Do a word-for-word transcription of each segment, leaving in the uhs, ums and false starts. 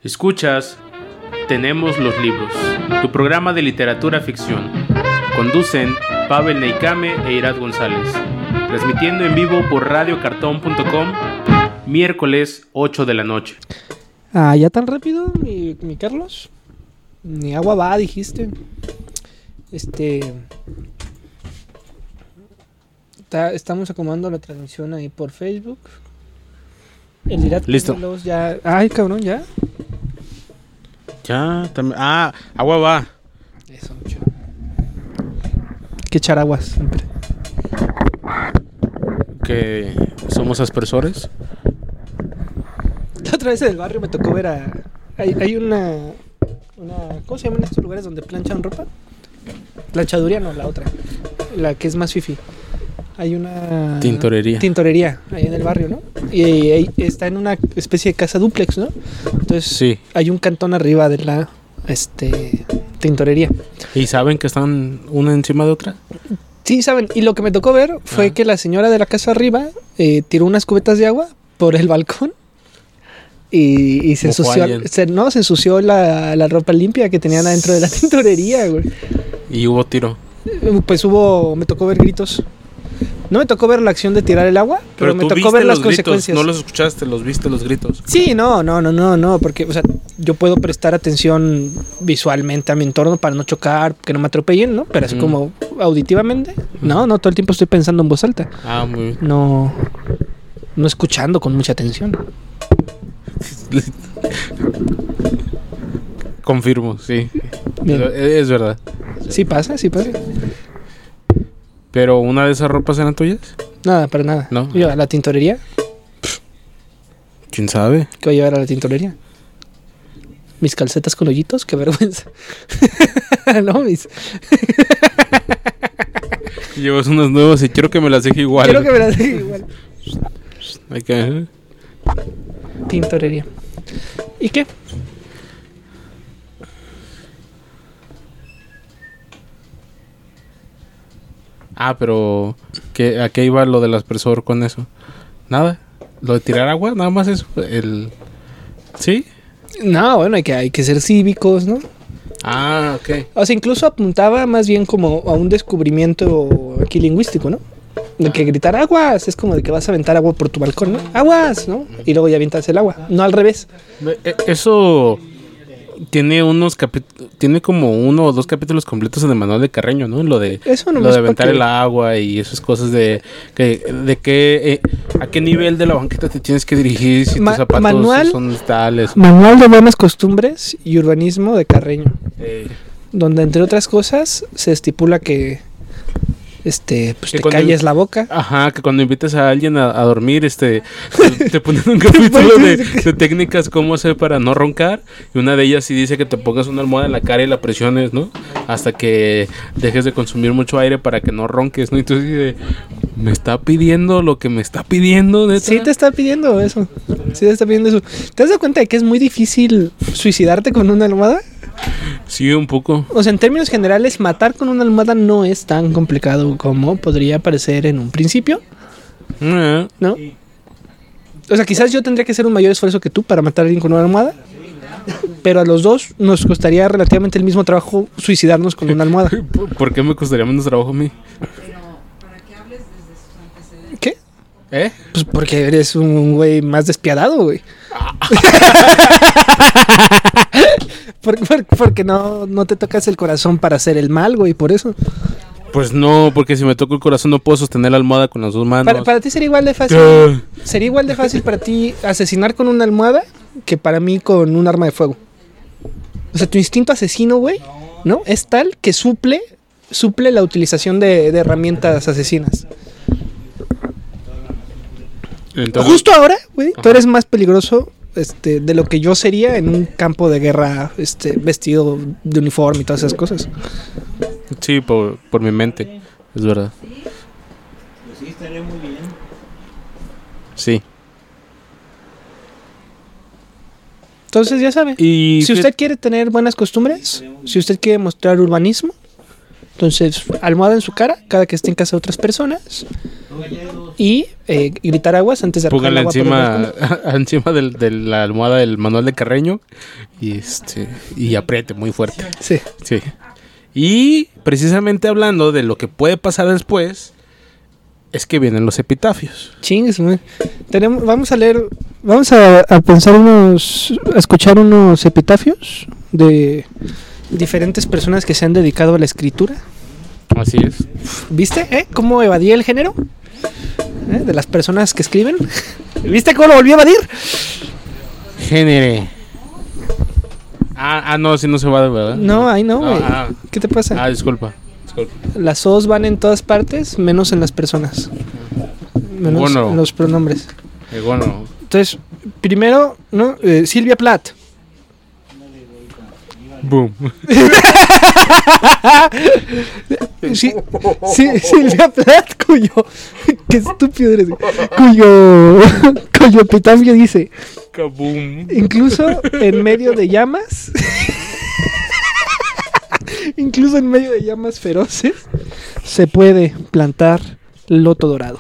Escuchas Tenemos los libros, tu programa de literatura ficción. Conducen Pavel Neikame e Irad González. Transmitiendo en vivo por radio cartón punto com, miércoles ocho de la noche. Ah, ¿ya tan rápido, mi, mi Carlos? Ni agua va, dijiste. Este... Está, estamos acomodando la transmisión ahí por Facebook. El Irad Listo. Los ya... Ay, cabrón, ¿ya? Ya, también. Ah, agua va. Eso, mucho. Hay que echar aguas siempre. Que somos aspersores. La otra vez en el barrio me tocó ver a... Hay, hay una, una... ¿Cómo se llaman estos lugares donde planchan ropa? Planchaduría no, la otra. La que es más fifi. Hay una... Tintorería. Tintorería, ahí en el barrio, ¿no? Y, y, y está en una especie de casa dúplex, ¿no? Entonces Sí. hay un cantón arriba de la este tintorería. ¿Y saben que están una encima de otra? Sí, saben. Y lo que me tocó ver fue Ah. que la señora de la casa arriba eh, tiró unas cubetas de agua por el balcón y, y se Mojó a ensució, alguien. se, no, se ensució la, la ropa limpia que tenían adentro de la tintorería, güey. Y hubo tiro. Pues hubo, me tocó ver gritos. No me tocó ver la acción de tirar el agua, pero, me tú tocó viste ver las los gritos, consecuencias. no los escuchaste, los viste los gritos. Sí, no, no, no, no, no, porque, o sea, yo puedo prestar atención visualmente a mi entorno para no chocar, que no me atropellen, ¿no? Pero así Ujú. como auditivamente, no, no, todo el tiempo estoy pensando en voz alta. Ah, muy bien. No, no escuchando con mucha atención. Confirmo, sí. Bien. Es, es verdad. Sí pasa, sí pasa. Pero ¿una de esas ropas eran tuyas? Nada, para nada. No. Yo a la tintorería, ¿Quién sabe? ¿qué voy a llevar a la tintorería? Mis calcetas con hoyitos, qué vergüenza. No, mis... Llevas unas nuevas y quiero que me las deje igual. Quiero que me las deje igual. Hay que... Tintorería. ¿Y qué? Ah, pero ¿qué, ¿a qué iba lo del aspersor con eso? Nada. Lo de tirar agua, nada más eso. El... ¿Sí? No, bueno, hay que, hay que ser cívicos, ¿no? Ah, ok. O sea, incluso apuntaba más bien como a un descubrimiento aquí lingüístico, ¿no? De que gritar aguas es como de que vas a aventar agua por tu balcón, ¿no? Aguas, ¿no? Y luego ya avientas el agua, no al revés. Eh, Eso tiene unos capítulos, tiene como uno o dos capítulos completos en el manual de Carreño, ¿no? Lo de Eso no lo de aventar el agua y esas cosas de que de qué eh, a qué nivel de la banqueta te tienes que dirigir si Ma- tus zapatos manual- son tales. Manual de buenas costumbres y urbanismo de Carreño, Eh, donde entre otras cosas se estipula que este pues Que te cuando- calles la boca. Ajá, que cuando invites a alguien a, a dormir, este, te, te ponen un capítulo de, de técnicas cómo hacer para no roncar. Y una de ellas sí dice que te pongas una almohada en la cara y la presiones, ¿no? Hasta que dejes de consumir mucho aire para que no ronques, ¿no? Y tú dices, me está pidiendo lo que me está pidiendo, ¿neta? Sí te está pidiendo eso. Sí te está pidiendo eso. ¿Te has dado cuenta de que es muy difícil suicidarte con una almohada? Sí, un poco. O sea, en términos generales, matar con una almohada no es tan complicado como podría parecer en un principio, Eh, ¿no? O sea, quizás yo tendría que hacer un mayor esfuerzo que tú para matar a alguien con una almohada, pero a los dos nos costaría relativamente el mismo trabajo suicidarnos con una almohada. ¿Por- ¿Por qué me costaría menos trabajo a mí? ¿Qué? ¿Eh? Pues porque eres un güey más despiadado, güey. Por- por- porque no, no te tocas el corazón para hacer el mal, güey, por eso. Pues no, porque si me toco el corazón no puedo sostener la almohada con las dos manos. Para, para ti sería igual de fácil. Ah. Sería igual de fácil para ti asesinar con una almohada que para mí con un arma de fuego. O sea, tu instinto asesino, güey, ¿no? Es tal que suple, suple la utilización de, de herramientas asesinas. Entonces, Justo ahora, güey, Ajá. tú eres más peligroso este, de lo que yo sería en un campo de guerra este, vestido de uniforme y todas esas cosas. sí, por, por mi mente, es verdad. Pues sí, estaría muy bien. Sí. Entonces, ya sabe. Y Si usted quiere tener buenas costumbres, si usted quiere mostrar urbanismo, Entonces, almohada en su cara cada que esté en casa de otras personas. Y eh, gritar aguas antes de arrojar el Póngale agua por el encima, balcón. encima del- de la almohada del manual de Carreño y este y apriete muy fuerte. Sí. Sí. Y precisamente hablando de lo que puede pasar después, es que vienen los epitafios. Chingues, güey. Tenemos, vamos a leer, vamos a, a pensar unos, a escuchar unos epitafios de diferentes personas que se han dedicado a la escritura. Así es. ¿Viste? ¿Eh? ¿Cómo evadí el género? ¿Eh? De las personas que escriben. ¿Viste cómo lo volví a evadir? Génere. Ah, ah, no, si no se va, ¿verdad? No, ahí no, güey. Ah, ¿Qué te pasa? ah, disculpa. disculpa. Las os van en todas partes, menos en las personas. Menos Bueno. en los pronombres. Eh, bueno, Entonces, primero, ¿no? Eh, Silvia Plath. boom. Sí, sí, Silvia Plath, cuyo. Qué estúpido eres. güey. Cuyo. Cuyo epitafio dice: Kaboom. incluso en medio de llamas. Incluso en medio de llamas feroces. Se puede plantar loto dorado.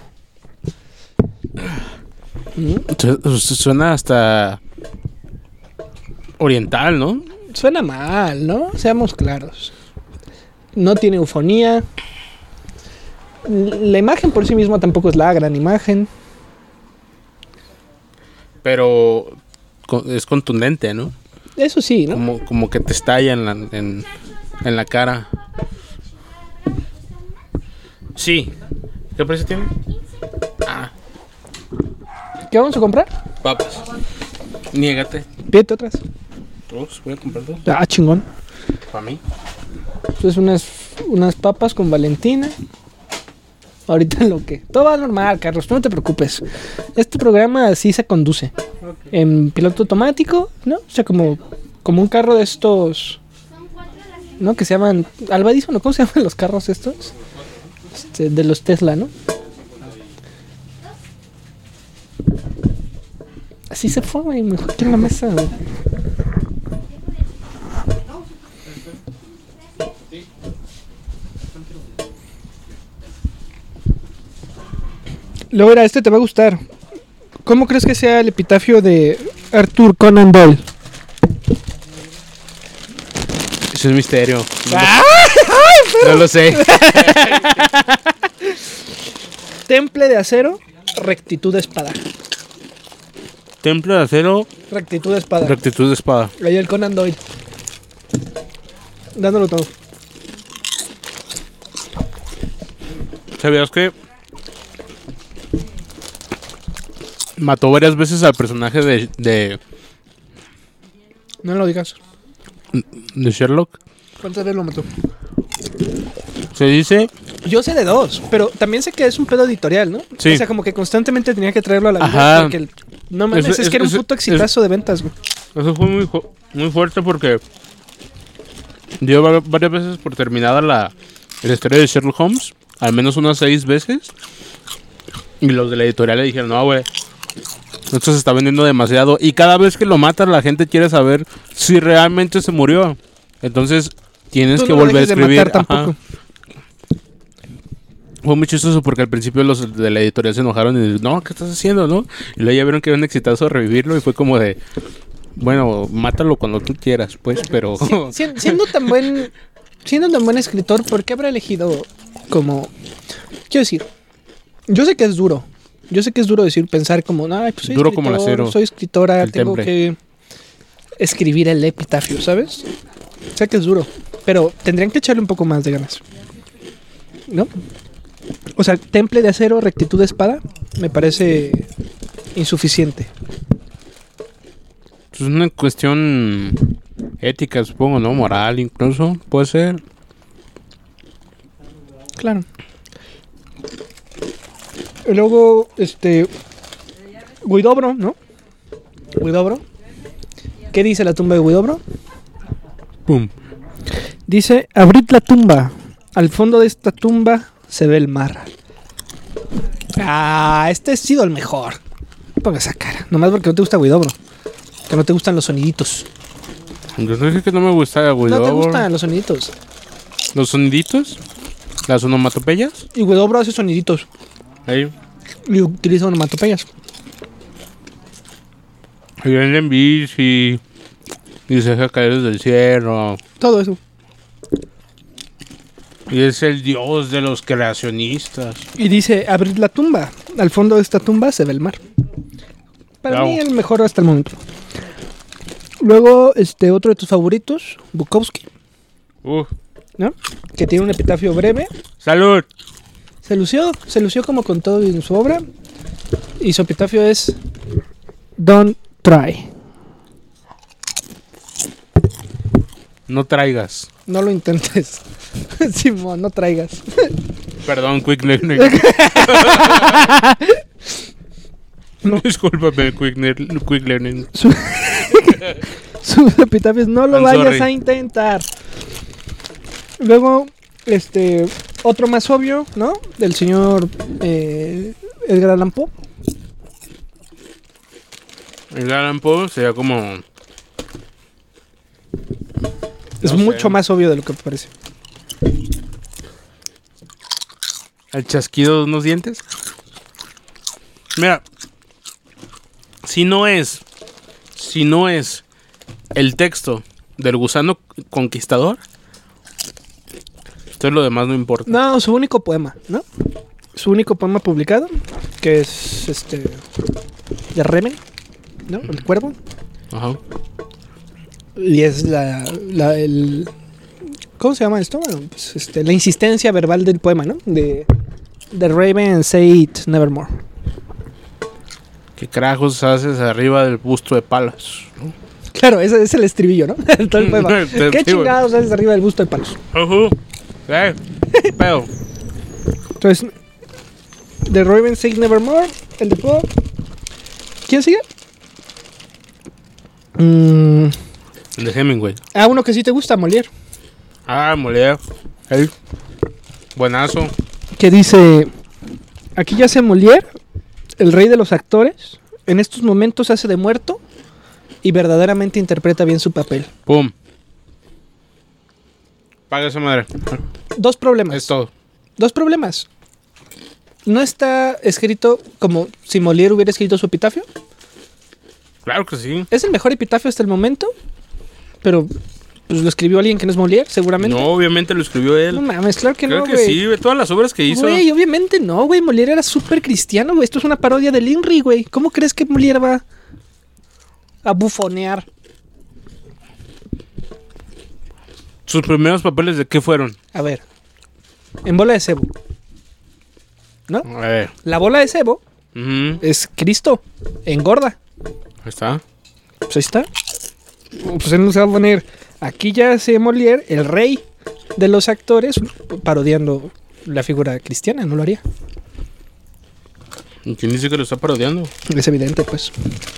¿Mm? Su- su- Suena hasta oriental, ¿no? Suena mal, ¿no? Seamos claros. No tiene eufonía. La imagen por sí misma tampoco es la gran imagen. Pero co- es contundente, ¿no? Eso sí, ¿no? Como, como que te estalla en la, en, en la cara. Sí. ¿Qué precio tiene? Ah, ¿Qué vamos a comprar? papas. Niégate. Pídete otras. Dos, voy a comprar dos. Ah, chingón. Para mí. Entonces unas, unas papas con Valentina. Ahorita lo que... Todo va normal, Carlos, tú no te preocupes. Este programa así se conduce. En piloto automático, ¿no? O sea, como, como un carro de estos... ¿No? Que se llaman... Albadizo, ¿no? ¿Cómo se llaman los carros estos? Este, de los Tesla, ¿no? Así se fue, güey. Mejor aquí en la mesa, güey. Luego, era, este te va a gustar. ¿Cómo crees que sea el epitafio de Arthur Conan Doyle? Eso es misterio. No, lo, no lo sé. Temple de acero, rectitud de espada. Templo de acero, Rectitud de espada. rectitud de espada. Ahí el Conan Doyle. Dándolo todo. ¿Sabías que mató varias veces al personaje de, de, No lo digas. de Sherlock? ¿Cuántas veces lo mató? Se dice, Yo sé de dos, pero también sé que es un pedo editorial, ¿no? Sí. O sea, como que constantemente tenía que traerlo a la vida. Ajá. Porque el- no mames, Eso- es que era un eso- puto exitazo de ventas, güey. eso fue muy, fu- muy fuerte porque dio va- varias veces por terminada la, la historia de Sherlock Holmes, al menos unas seis veces. Y los de la editorial le dijeron, no, güey, esto se está vendiendo demasiado. Y cada vez que lo matas, la gente quiere saber si realmente se murió. Entonces, tienes Tú que no lo volver a dejes de escribir. matar Ajá. tampoco. Fue muy chistoso porque al principio los de la editorial se enojaron y dijeron, no, ¿qué estás haciendo, no? Y luego ya vieron que era un exitazo revivirlo y fue como de, bueno, mátalo cuando tú quieras, pues, pero... Si- si- siendo tan buen siendo tan buen escritor, ¿por qué habrá elegido como quiero decir? Yo sé que es duro. Yo sé que es duro decir pensar como, "Ay, pues soy Duro como el escritor, acero. soy escritora, El tengo temple. que escribir el epitafio", ¿sabes? Sé que es duro, pero tendrían que echarle un poco más de ganas. ¿No? O sea, temple de acero, rectitud de espada, me parece insuficiente. Es una cuestión ética, supongo, ¿no? Moral incluso, puede ser. Claro. Y luego, este. Huidobro, ¿no? Huidobro. ¿Qué dice la tumba de Huidobro? Pum. Dice: abrid la tumba. Al fondo de esta tumba se ve el mar. Ah, este ha sido el mejor. Ponga esa cara. Nomás porque no te gusta Huidobro. Que no te gustan los soniditos. Yo no dije que no me gustaba, güey. No te gustan los soniditos. Los soniditos. Las onomatopeyas. Y Huidobro hace soniditos. Ahí. Y utiliza onomatopeyas. Y viene en bici. Y se deja caer desde el cielo. Todo eso. Y es el dios de los creacionistas. Y dice, abrir la tumba. Al fondo de esta tumba se ve el mar. Para Bravo. mí el mejor hasta el momento. Luego, este, otro de tus favoritos, Bukowski, Uf. ¿no? Que tiene un epitafio breve. ¡Salud! Se lució, se lució como con todo en su obra. Y su epitafio es Don't try. No traigas. No lo intentes. Simón, no traigas. Perdón, Quick Learning. No. Discúlpame, Quick, Ner- quick Learning. Su, su epitafio es no lo I'm vayas sorry. a intentar. Luego, este, otro más obvio, ¿no? Del señor eh, Edgar Allan Poe. El Allan Poe sería como... Es No sé. mucho más obvio de lo que parece. El chasquido de unos dientes. Mira. Si no es... Si no es el texto del gusano conquistador, entonces lo demás no importa. No, su único poema, ¿no? Su único poema publicado, que es este de Remen, ¿no? El cuervo. Ajá. Y es la, la el ¿cómo se llama esto? Bueno, pues este, la insistencia verbal del poema, ¿no? De The Raven Say It Nevermore. ¿Qué carajos haces arriba del busto de Palas? Claro, ese es el estribillo, ¿no? Todo el poema. Sí, ¿Qué sí, chingados haces arriba del busto de Palos? Ujú. Eh, Pero... Entonces, The Raven Say It Nevermore, el de Poe. ¿Quién sigue? Mm, El de Hemingway. ah, uno que sí te gusta, Molière. Ah, Molière. Ey. Buenazo. Que dice, aquí yace Molière, el rey de los actores, en estos momentos hace de muerto y verdaderamente interpreta bien su papel. Pum. Paga esa madre. Dos problemas. Es todo. Dos problemas. No está escrito como si Molière hubiera escrito su epitafio. Claro que sí. Es el mejor epitafio hasta el momento, pero pues lo escribió alguien que no es Molière, seguramente. No, obviamente lo escribió él. No mames, claro que Creo no, que güey. sí, güey. Todas las obras que hizo. Güey, obviamente no, güey. Molière era súper cristiano, güey. Esto es una parodia del Inri, güey. ¿Cómo crees que Molière va a bufonear? ¿Sus primeros papeles de qué fueron? A ver. En Bola de Cebo. ¿No? A ver. La bola de cebo Ujú. es Cristo. Engorda. Ahí está. Pues ahí está. Pues él nos va a poner. Aquí ya se Molière, el rey de los actores, parodiando la figura cristiana. No lo haría. ¿Y quién dice que lo está parodiando? Es evidente, pues.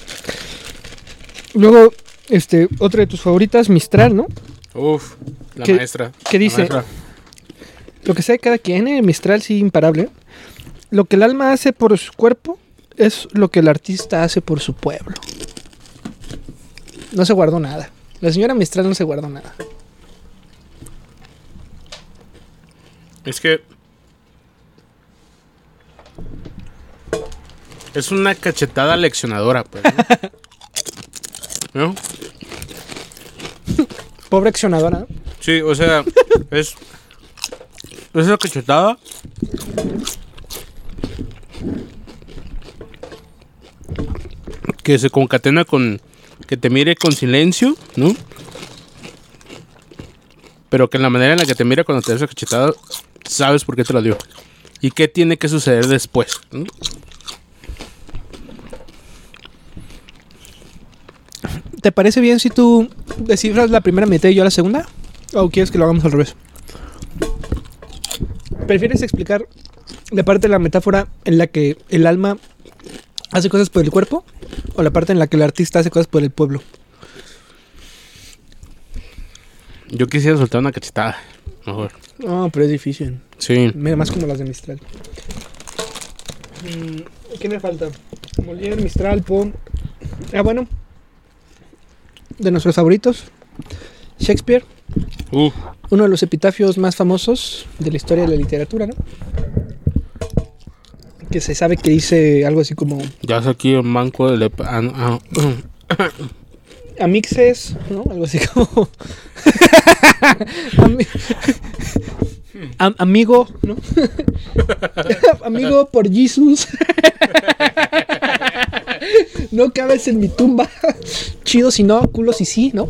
Luego, este, otra de tus favoritas, Mistral, ¿no? Uf, la ¿Qué- maestra. qué La dice? maestra. Lo que sea de cada quien, eh, Mistral sí imparable. Lo que el alma hace por su cuerpo es lo que el artista hace por su pueblo. No se guardó nada. La señora Mistral no se guardó nada. Es que... Es una cachetada leccionadora, pues. ¿No? ¿No? Pobre accionadora, ¿no? Sí, o sea, es... Es una cachetada... que se concatena con... Que te mire con silencio, ¿no? Pero que en la manera en la que te mira cuando te da esa cachetada, sabes por qué te la dio. Y qué tiene que suceder después, ¿no? ¿Te parece bien si tú descifras la primera mitad y yo la segunda? ¿O quieres que lo hagamos al revés? ¿Prefieres explicar la parte de la metáfora en la que el alma hace cosas por el cuerpo? ¿O la parte en la que el artista hace cosas por el pueblo? Yo quisiera soltar una cachetada. Mejor. No, pero es difícil. Sí. Mira, más como las de Mistral. Mm, ¿Qué me falta? Molière, Mistral, Poe. Ah, bueno. De nuestros favoritos. Shakespeare. Uh, uno de los epitafios más famosos de la historia de la literatura, ¿no? Que se sabe que dice algo así como... Ya es aquí el manco de... Lep- ah, ah, ah. Amixes, ¿no? Algo así como... Ami- Am- amigo, ¿no? Amigo por Jesus. No cabes en mi tumba. Chido si no, culo si sí, ¿no?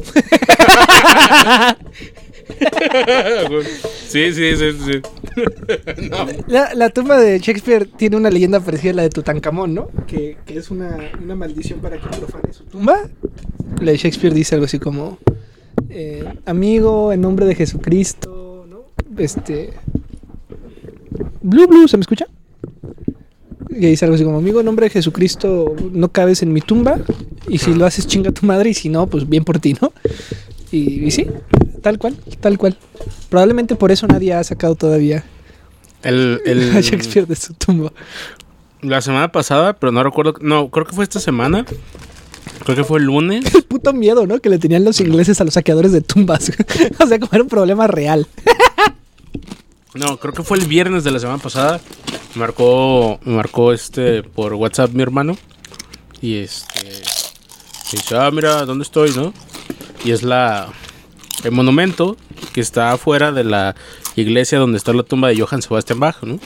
Sí, sí, sí, sí. No. La, la tumba de Shakespeare tiene una leyenda parecida a la de Tutankamón, ¿no? Que, que es una, una maldición para que profane su tumba. La de Shakespeare dice algo así como... Eh, amigo, en nombre de Jesucristo, ¿no? Este... Blue Blue, ¿se me escucha? Que dice algo así como, amigo, en nombre de Jesucristo, no cabes en mi tumba. Y si lo haces, chinga tu madre. Y si no, pues bien por ti, ¿no? Y, y sí, tal cual, tal cual. Probablemente por eso nadie ha sacado todavía El, el, a Shakespeare de su tumba. La semana pasada, pero no recuerdo. No, creo que fue esta semana. Creo que fue el lunes. El puto miedo, ¿no? Que le tenían los ingleses a los saqueadores de tumbas. O sea, como era un problema real. No, creo que fue el viernes de la semana pasada. Me marcó, me marcó este por WhatsApp mi hermano. Y este... dice, ah, mira, ¿dónde estoy, no? Y es la... el monumento que está afuera de la iglesia donde está la tumba de Johann Sebastian Bach, ¿no?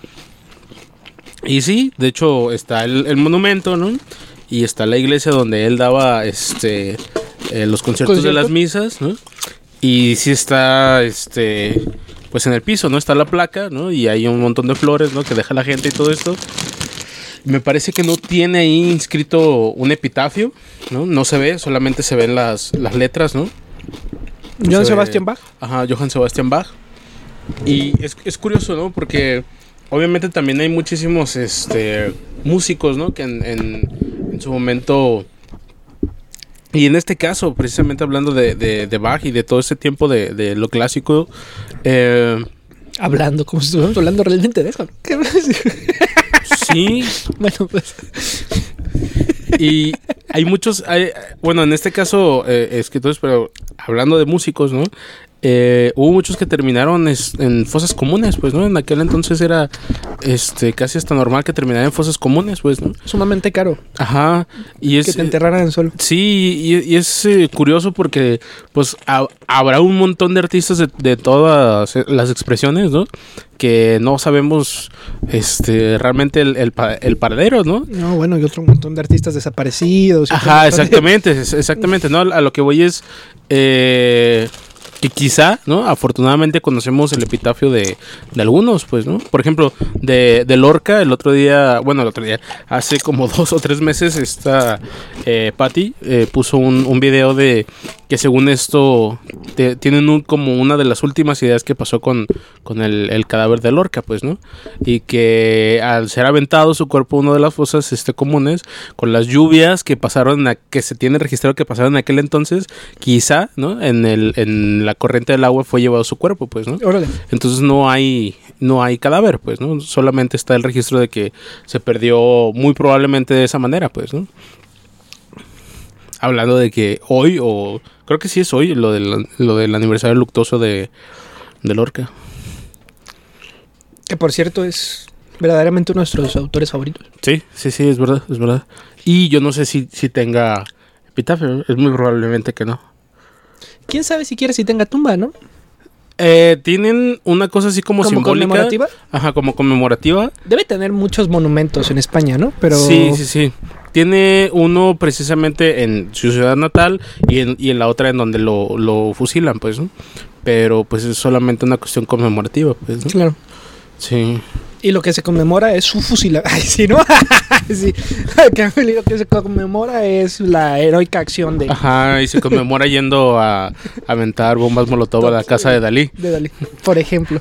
Y sí, de hecho está el, el monumento, ¿no? Y está la iglesia donde él daba este eh, los conciertos de las misas, ¿no? Y sí está este pues en el piso, ¿no? Está la placa, ¿no? Y hay un montón de flores, ¿no? Que deja la gente y todo esto. Me parece que no tiene ahí inscrito un epitafio, ¿no? No se ve, solamente se ven las, las letras, ¿no? Johann Sebastian Bach. Ajá, Johann Sebastian Bach. Y es, es curioso, ¿no? Porque obviamente también hay muchísimos este, músicos, ¿no? Que en, en, en su momento... Y en este caso, precisamente hablando de, de, de Bach y de todo ese tiempo de, de lo clásico... Eh, hablando, como si estuviéramos hablando realmente de eso, ¿no? ¿Qué vas a decir? Sí. Bueno, pues... Y hay muchos, hay, bueno, en este caso, eh, escritores, pero hablando de músicos, ¿no? Eh, hubo muchos que terminaron es, en fosas comunes, pues, ¿no? En aquel entonces era este casi hasta normal que terminaran en fosas comunes, pues, ¿no? Sumamente caro. Ajá. Y es, que te enterraran en suelo. Sí, y, y es eh, curioso porque, pues, ha, habrá un montón de artistas de, de todas las expresiones, ¿no? Que no sabemos este realmente el, el, el paradero, ¿no? No, bueno, y otro montón de artistas desaparecidos. Ajá, exactamente, de... exactamente, ¿no? A lo que voy es eh, que quizá, ¿no? Afortunadamente conocemos el epitafio de, de algunos, pues, ¿no? Por ejemplo, de, de Lorca, el otro día, bueno, el otro día, hace como dos o tres meses, esta eh, Patty eh, puso un, un video de que según esto te, tienen un, como una de las últimas ideas que pasó con, con el, el cadáver de Lorca, pues, ¿no? Y que al ser aventado su cuerpo a una de las fosas este, comunes, con las lluvias que pasaron, a, que se tiene registrado que pasaron en aquel entonces, quizá, ¿no? En, el, en la corriente del agua fue llevado su cuerpo, pues, ¿no? Órale. Entonces no hay, no hay cadáver, pues, ¿no? Solamente está el registro de que se perdió muy probablemente de esa manera, pues, ¿no? Hablando de que hoy, o creo que sí es hoy, lo del, lo del aniversario luctuoso de, de Lorca. Que por cierto es verdaderamente uno de nuestros autores favoritos. Sí, sí, sí, es verdad, es verdad. Y yo no sé si, si tenga epitafio, es muy probablemente que no. ¿Quién sabe siquiera si tenga tumba, no? Eh, tienen una cosa así como, ¿Como simbólica. conmemorativa? Ajá, como conmemorativa. Debe tener muchos monumentos en España, ¿no? Pero... Sí, sí, sí. Tiene uno precisamente en su ciudad natal y en, y en la otra en donde lo, lo fusilan, pues, ¿no? Pero pues es solamente una cuestión conmemorativa, pues, ¿no? Claro. Sí. Y lo que se conmemora es su fusilamiento. Ay, sí, ¿no? Sí. Lo que se conmemora es la heroica acción de... Ajá, y se conmemora yendo a, a aventar bombas molotov a la casa de Dalí. De Dalí, por ejemplo.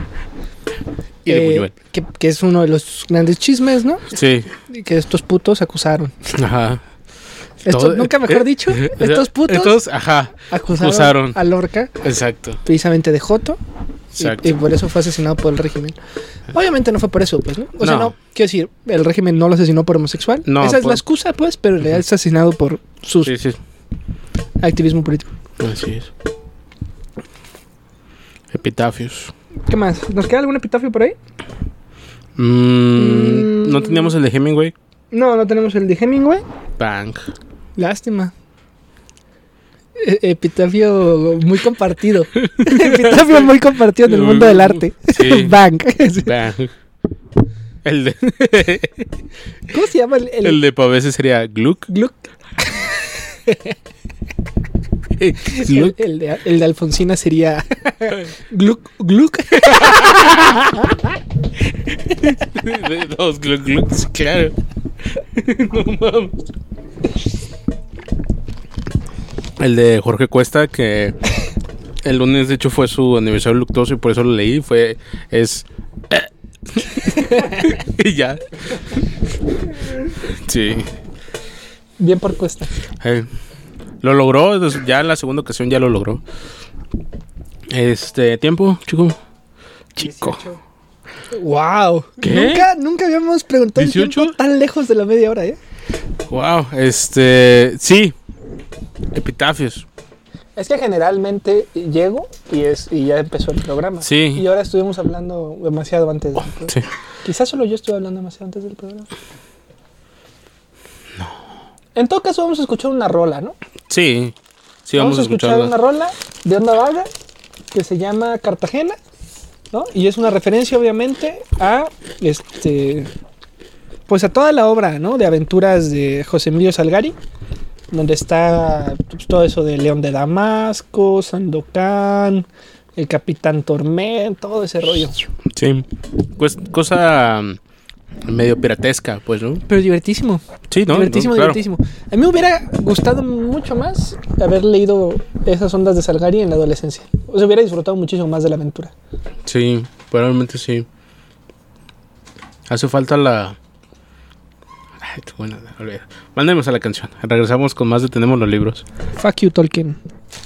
Y de eh, Buñuel. que, que es uno de los grandes chismes, ¿no? Sí. Que estos putos acusaron. Ajá. Esto, Todo- nunca mejor eh, dicho, eh, estos putos Estos, ajá. acusaron, acusaron. a Lorca Exacto. precisamente de joto. Exacto. Y, y por eso fue asesinado por el régimen. Obviamente no fue por eso, pues, ¿no? O sea, No. no, quiero decir, el régimen no lo asesinó por homosexual. No, Esa es por- la excusa, pues, pero en realidad es asesinado por su Sí, sí. activismo político. Así es. Epitafios. ¿Qué más? ¿Nos queda algún epitafio por ahí? Mm, Mm. ¿No teníamos el de Hemingway? No, no tenemos el de Hemingway. Bang. Lástima. E- epitafio muy compartido. Epitafio muy compartido en el mundo del arte. Sí. Bang. Bang. El de, ¿Cómo se llama el, el, el de Pavese sería Gluck. Gluck? El, Gluck. el de, el de Alfonsina sería Gluck, Gluck. Dos Gluck Glucks, claro. No mames. El de Jorge Cuesta, que el lunes de hecho fue su aniversario luctuoso y por eso lo leí, fue, es... y ya. Sí. Bien por Cuesta. Eh, lo logró, ya en la segunda ocasión ya lo logró. Este, tiempo, chico. Chico. Wow. ¿Qué? Nunca, nunca habíamos preguntado el ¿dieciocho? tiempo tan lejos de la media hora, ¿eh? Wow, este, sí. Epitafios. Es que generalmente llego y es y ya empezó el programa. Sí. Y ahora estuvimos hablando demasiado antes del programa. Sí. Quizás solo yo estuve hablando demasiado antes del programa. No. En todo caso vamos a escuchar una rola, ¿no? Sí. Sí, vamos, vamos, a a escuchar escucharla. una rola de Onda Vaga que se llama Cartagena, ¿no? Y es una referencia obviamente a este pues a toda la obra, ¿no? De aventuras de José Emilio Salgari, donde está pues, todo eso de León de Damasco, Sandokan, el Capitán Tormento, todo ese rollo. Sí. Pues cosa mm, medio piratesca, pues, ¿no? Pero divertísimo. Sí, ¿no? divertísimo, No, claro. divertísimo. A mí me hubiera gustado mucho más haber leído esas ondas de Salgari en la adolescencia. O sea, hubiera disfrutado muchísimo más de la aventura. Sí, probablemente sí. Hace falta la... Ay, bueno, olvida. Mándemos a la canción. Regresamos con más de Tenemos los Libros. Fuck you, Tolkien.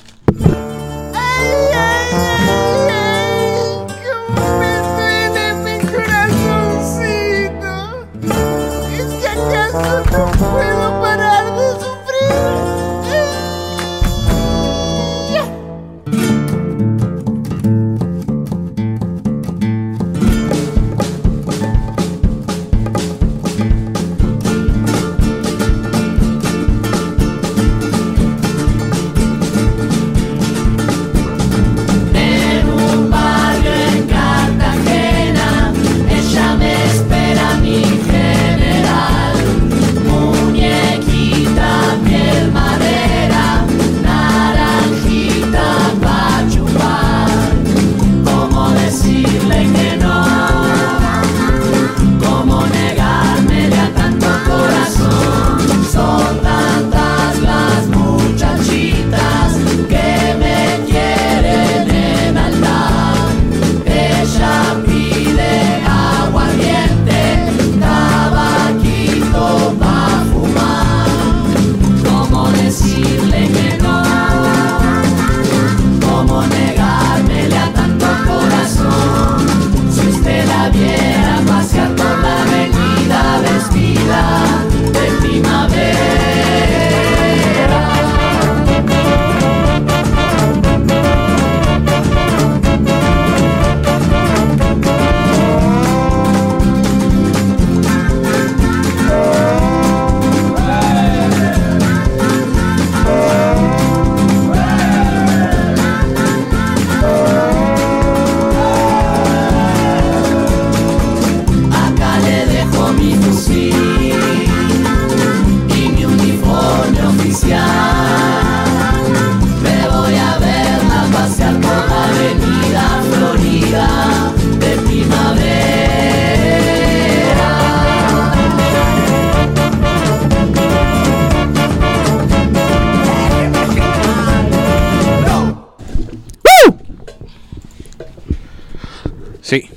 Sí.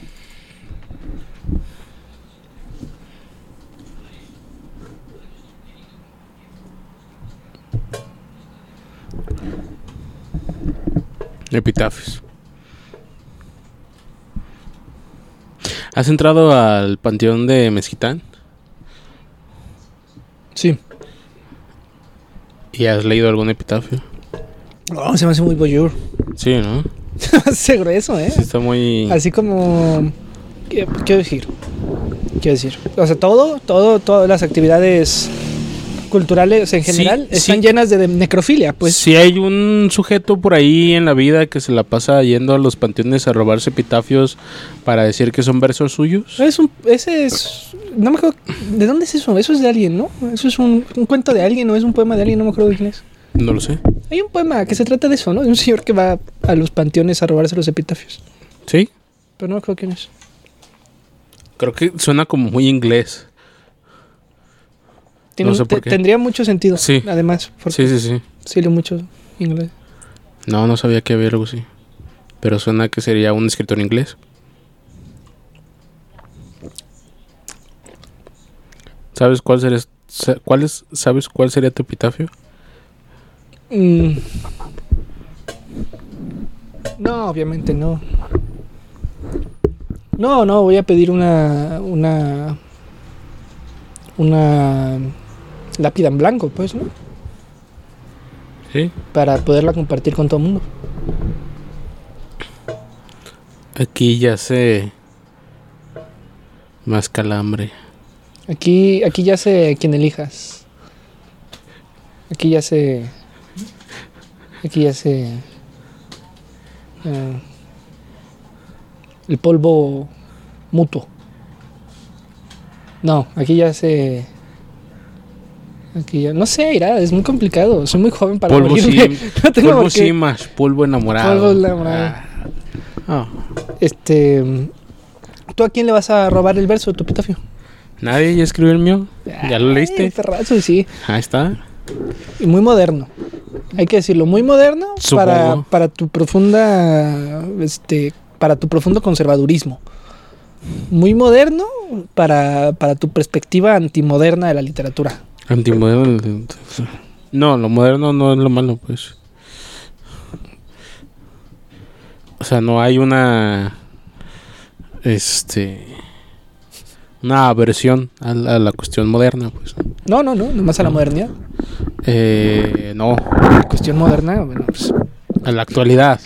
Epitafios. ¿Has entrado al panteón de Mezquitán? Sí. ¿Y has leído algún epitafio? Oh, se me hace muy voyeur. Sí, ¿no? Hace grueso, ¿eh? Sí, está muy... Así como... ¿Qué quiero decir? Quiero decir... O sea, todo, todo, todas las actividades culturales en general Sí, están sí. llenas de, de necrofilia, pues. Si hay un sujeto por ahí en la vida que se la pasa yendo a los panteones a robarse epitafios para decir que son versos suyos. Es un, ese es... No me acuerdo... ¿De dónde es eso? Eso es de alguien, ¿no? Eso es un, un cuento de alguien, ¿no? Es un poema de alguien, no me acuerdo de quién es. No lo sé. Hay un poema que se trata de eso, ¿no? De un señor que va a los panteones a robarse los epitafios. ¿Sí? Pero no me acuerdo quién es. Creo que suena como muy inglés. Tiene, No sé un- por te- qué. Tendría mucho sentido, Sí. además. Porque Sí, sí, sí. sí leo mucho inglés. No, no sabía que había algo así. Pero suena que sería un escritor inglés. ¿Sabes cuál sería, sa- cuál es, ¿sabes cuál sería tu epitafio? Mm. No, obviamente no. No, no, voy a pedir una... Una... Una... lápida en blanco, pues, ¿no? Sí. Para poderla compartir con todo el mundo. Aquí ya sé más calambre. Aquí, aquí ya sé quién elijas. Aquí ya sé... Aquí ya sé... eh, el polvo mutuo. No, aquí ya sé... Aquí ya... No sé, irá, es muy complicado. Soy muy joven para Polvo morirme. sí, No tengo polvo por qué. sí más polvo enamorado. Polvo enamorado. Ah. Este... ¿Tú a quién le vas a robar el verso de tu epitafio? Nadie ya escribió el mío. ¿Ya lo Ay, leíste? perrazo, sí. Ahí está. Y muy moderno. Hay que decirlo, muy moderno para, Supongo. para tu profunda, este, para tu profundo conservadurismo. Muy moderno para, para tu perspectiva antimoderna de la literatura. Antimoderno. No, lo moderno no es lo malo, pues. O sea, no hay una... Este... Una aversión a la, a la cuestión moderna, pues. No, no, no, nomás a la modernidad. Eh, no, La cuestión moderna, bueno, pues, a la actualidad.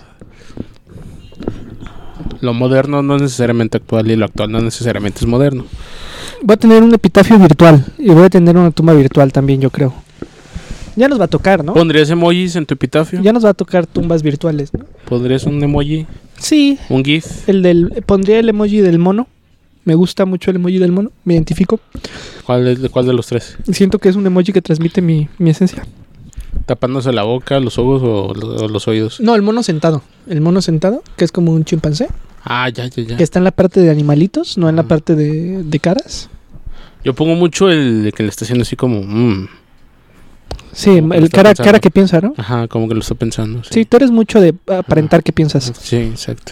Lo moderno no es necesariamente actual y lo actual no necesariamente es moderno. voy a tener un epitafio virtual y voy a tener una tumba virtual también, yo creo. Ya nos va a tocar, ¿no? ¿Pondrías emojis en tu epitafio? Ya nos va a tocar tumbas virtuales, ¿no? ¿Pondrías un emoji? Sí, ¿Un GIF? el del pondría el emoji del mono. Me gusta mucho el emoji del mono, me identifico. ¿Cuál, es, ¿Cuál de los tres? Siento que es un emoji que transmite mi, mi esencia. ¿Tapándose la boca, los ojos o, lo- o los oídos? No, el mono sentado. El mono sentado, que es como un chimpancé, Ah, ya, ya, ya. que está en la parte de animalitos, no en la Ujú. parte de, de caras. Yo pongo mucho el que le está haciendo así como... mm. Sí, Como que lo el está cara, pensando. cara que piensa, ¿no? Ajá, como que lo está pensando. Sí, tú eres mucho de aparentar que piensas. Sí, exacto.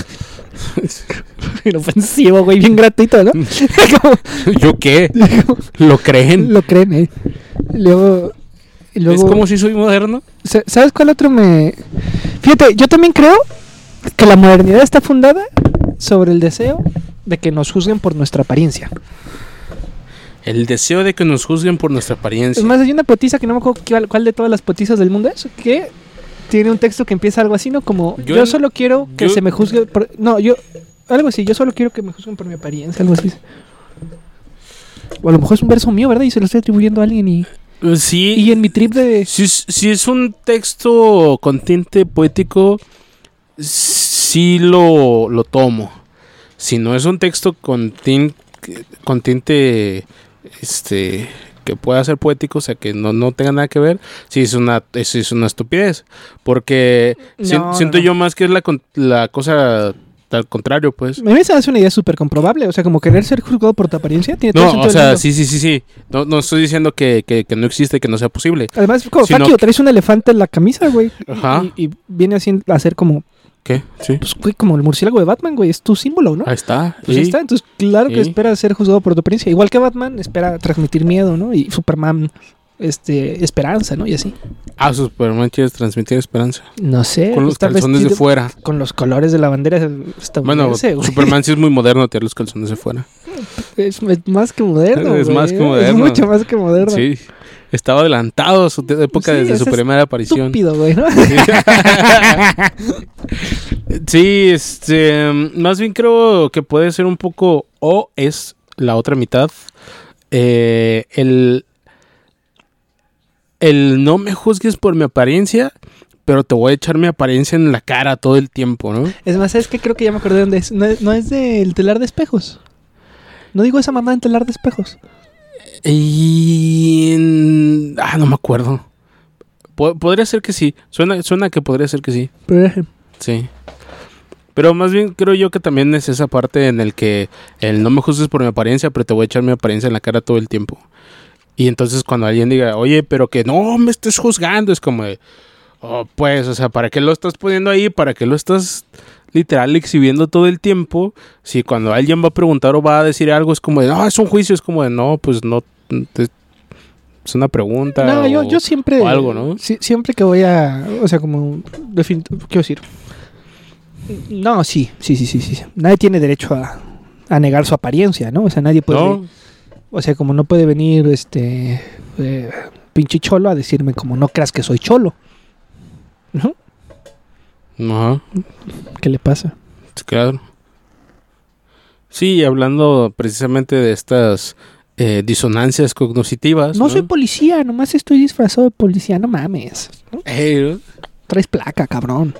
Inofensivo, güey, bien gratuito, ¿no? Como- ¿Yo qué? ¿Lo creen? Lo creen, ¿eh? Y luego, y luego... ¿Es como si soy moderno? Sa- ¿Sabes cuál otro me...? Fíjate, yo también creo que la modernidad está fundada sobre el deseo de que nos juzguen por nuestra apariencia. El deseo de que nos juzguen por nuestra apariencia. Es más, hay una poetisa que no me acuerdo cuál, cuál de todas las poetisas del mundo es, que tiene un texto que empieza algo así, ¿no? Como, Yo yo, en- solo quiero que yo- se me juzgue por... No, yo... Algo así, yo solo quiero que me juzguen por mi apariencia, algo así. O a lo mejor es un verso mío, ¿verdad? Y se lo estoy atribuyendo a alguien y... Eh, Sí. Y en mi trip de... Si, es- si es un texto con tinte poético, sí lo, lo tomo. Si no es un texto con tinte, con tinte este, que pueda ser poético, o sea, que no, no tenga nada que ver, sí es una, es, es una estupidez. Porque No, si- no, siento no. yo más que es la, con- la cosa al contrario, pues. A mí me hace una idea súper comprobable. O sea, como querer ser juzgado por tu apariencia tiene todo el No, sentido o del sea, mundo. sí, sí, sí, sí. No, no estoy diciendo que, que, que no existe, que no sea posible. Además, como, Sino fuck you, que- traes un elefante en la camisa, güey. Y- Ajá. Y, y viene así a ser como, ¿Qué? Sí. pues, güey, como el murciélago de Batman, güey. Es tu símbolo, ¿no? Ahí está. Pues Y- ahí está. Entonces, claro que y- espera ser juzgado por tu apariencia. Igual que Batman espera transmitir miedo, ¿no? Y Superman, este, esperanza, ¿no? Y así. Ah, Superman quiere transmitir esperanza. No sé. Con los está calzones de vestido fuera. Con los colores de la bandera Bueno, estadounidense, güey. Superman sí es muy moderno tirar los calzones de fuera. Es, es más que moderno, Es güey. más que moderno. Es mucho más que moderno. Sí. Estaba adelantado a su te- época Sí, desde es su primera aparición. Estúpido, güey, ¿no? Sí. Sí, este, más bien creo que puede ser un poco, o es la otra mitad, eh, el, el no me juzgues por mi apariencia, pero te voy a echar mi apariencia en la cara todo el tiempo, ¿no? Es más, es que creo que ya me acordé de dónde es. No es, no es del telar de espejos. No digo esa mamá en telar de espejos. Y... Ah, no me acuerdo. Po- podría ser que sí. Suena, suena que podría ser que sí. Pero, Sí. Pero más bien creo yo que también es esa parte en el que el no me juzgues por mi apariencia, pero te voy a echar mi apariencia en la cara todo el tiempo. Y entonces cuando alguien diga, oye, pero que no me estés juzgando, es como de, oh, pues, o sea, ¿para qué lo estás poniendo ahí? ¿Para qué lo estás literal exhibiendo todo el tiempo? Si cuando alguien va a preguntar o va a decir algo, es como de, no, es un juicio, es como de, no, pues no, te- es una pregunta. no, o, yo, yo siempre. o algo, ¿no? si- siempre que voy a. O sea, como. defin- Quiero decir. No, sí, sí, sí, sí, sí. Nadie tiene derecho a, a negar su apariencia, ¿no? O sea, nadie puede. No, O sea, como no puede venir este. eh, pinche cholo a decirme, como no creas que soy cholo. ¿No? ajá. ¿Qué le pasa? Claro. Sí, hablando precisamente de estas eh, disonancias cognitivas. No No, soy policía, nomás estoy disfrazado de policía, no mames. ¿No? Eh, Traes placa, cabrón.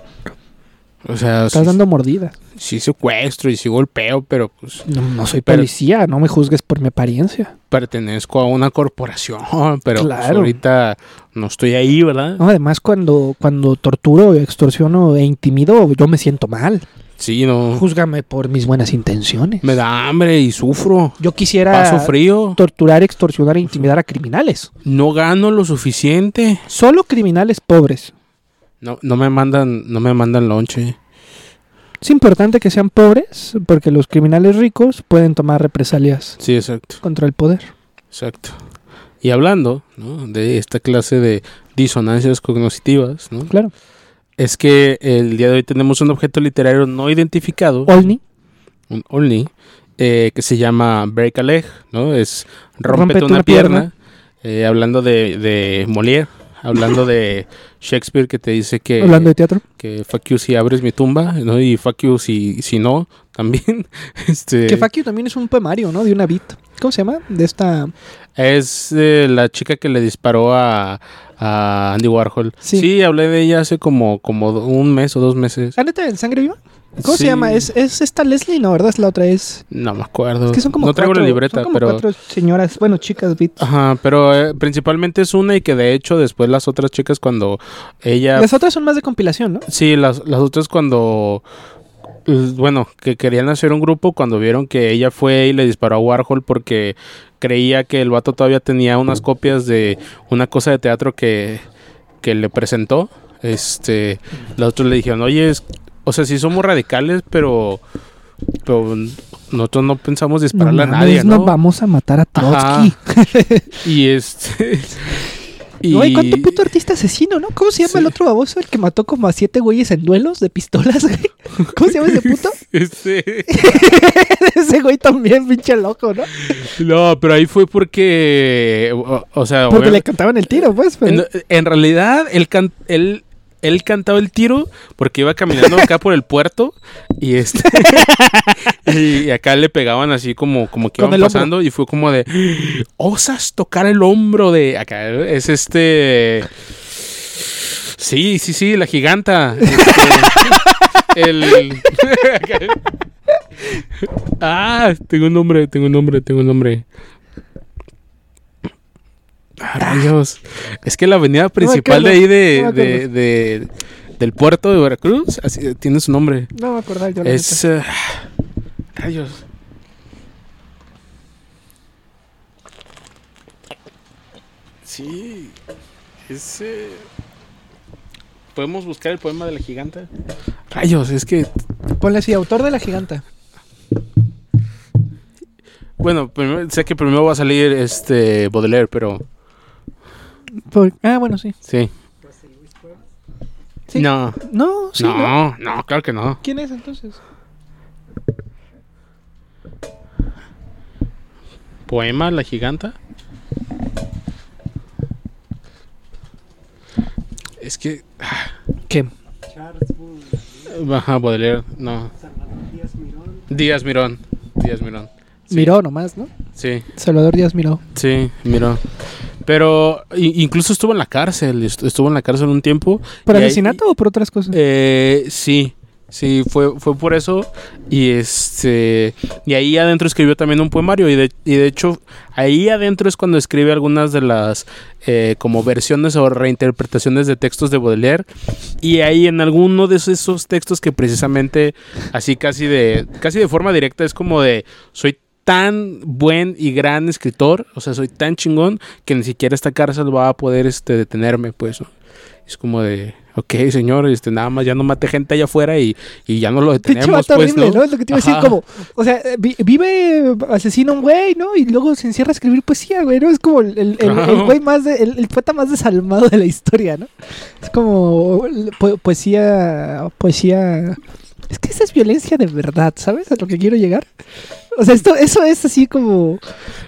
o sea, Estás sí, dando mordida. sí secuestro y sí golpeo, pero pues No, no soy Pero- policía, no me juzgues por mi apariencia. pertenezco a una corporación, pero pues, Claro. ahorita no estoy ahí, ¿verdad? No, además, cuando, cuando torturo, extorsiono e intimido, yo me siento mal. Sí, no. Júzgame por mis buenas intenciones. Me da hambre y sufro. Yo quisiera Paso frío. torturar, extorsionar e intimidar a criminales. No gano lo suficiente. Solo criminales pobres. No, no me mandan, no me mandan lonche. Es importante que sean pobres porque los criminales ricos pueden tomar represalias Sí, exacto. contra el poder. Exacto. Y hablando, ¿no?, de esta clase de disonancias cognitivas, ¿no?, Claro. es que el día de hoy tenemos un objeto literario no identificado, Olni. un only, eh, que se llama Break a Leg, ¿no? Es rómpete Rómpete una, una pierna. pierna. Eh, hablando de, de Molière, hablando de Shakespeare, que te dice que, Hablando de teatro. que fuck you si abres mi tumba, ¿no? Y fuck you si, si no, también. este Que Fuck You también es un poemario, ¿no? De una beat. ¿Cómo se llama? De esta... Es eh, la chica que le disparó a, a Andy Warhol. Sí. Sí. hablé de ella hace como, como un mes o dos meses. ¿Ah, neta, el Sangre Viva? ¿Cómo Sí. se llama? ¿Es, ¿Es esta Leslie? No, ¿verdad? Es la otra. Es, No me acuerdo. es que son como no traigo cuatro, la libreta, son como pero... cuatro señoras, bueno, chicas beats. Ajá, pero eh, principalmente es una y que de hecho después las otras chicas cuando ella... Las otras son más de compilación, ¿no? Sí, las, las otras cuando... eh, Bueno, que querían hacer un grupo cuando vieron que ella fue y le disparó a Warhol porque creía que el vato todavía tenía unas copias de una cosa de teatro que, que le presentó. Este, los otros le dijeron, oye, es- o sea, sí somos radicales, pero, pero nosotros no pensamos dispararle a nadie, no ¿no? vamos a matar a Trotsky. Y este... Y... Oye, ¿cuánto puto artista asesino, no? ¿Cómo se llama Sí. el otro baboso? El que mató como a siete güeyes en duelos de pistolas, güey. ¿Cómo se llama ese puto? Este... Ese güey también, pinche loco, ¿no? No, pero ahí fue porque... O, o sea... Porque obvia- le cantaban el tiro, pues. Pero... En, en realidad, él, can- él, él cantaba el tiro porque iba caminando acá por el puerto y este y acá le pegaban así como, como que Con iban el hombro. pasando y fue como de osas tocar el hombro de acá es este sí, sí, sí, la giganta. Este, el ah, tengo un nombre, tengo un nombre, tengo un nombre. Ah, rayos. Es que la avenida principal de ahí de, no me de, acuerdo. de- del puerto de Veracruz así, tiene su nombre. No me acordaba yo. la Es eh, rayos. Sí. Es eh, podemos buscar el poema de la giganta. Rayos, es que neta. Ponle así, autor de la giganta. bueno, primero- sé que primero va a salir este Baudelaire, pero Por- Ah, bueno, sí. sí. Sí. No. No, sí, ¿no? no, no, claro que no. ¿Quién es entonces? Poema La Giganta. Es que ¿Qué? Charles Bull. Ajá, Baudelaire, no. Díaz Mirón. Díaz Mirón. Sí. Miró nomás, ¿no? Sí. Salvador Díaz Miró. Sí, Mirón. Pero i- incluso estuvo en la cárcel, est- estuvo en la cárcel un tiempo. ¿Por y ahí- asesinato o por otras cosas? Eh, sí, sí, fue, fue por eso. Y este y ahí adentro escribió también un poemario. Y de, y de hecho, ahí adentro es cuando escribe algunas de las eh, como versiones o reinterpretaciones de textos de Baudelaire. Y ahí en alguno de esos, esos textos que precisamente así casi de, casi de forma directa es como de soy tan buen y gran escritor, o sea, soy tan chingón que ni siquiera esta cárcel va a poder este, detenerme, pues, ¿no? Es como de, ok, señor, este, nada más ya no mate gente allá afuera y, y ya no lo Pinche detenemos, vato pues, horrible, ¿no? ¿no? Es lo que te iba a decir, Ajá. como, o sea, vi- vive, asesina a un güey, ¿no? Y luego se encierra a escribir poesía, güey, ¿no? Es como el, el, el- Claro. el güey más, de- el, el poeta más desalmado de la historia, ¿no? Es como po- poesía, poesía... Es que esa es violencia de verdad, ¿sabes? A lo que quiero llegar. O sea, esto, eso es así como...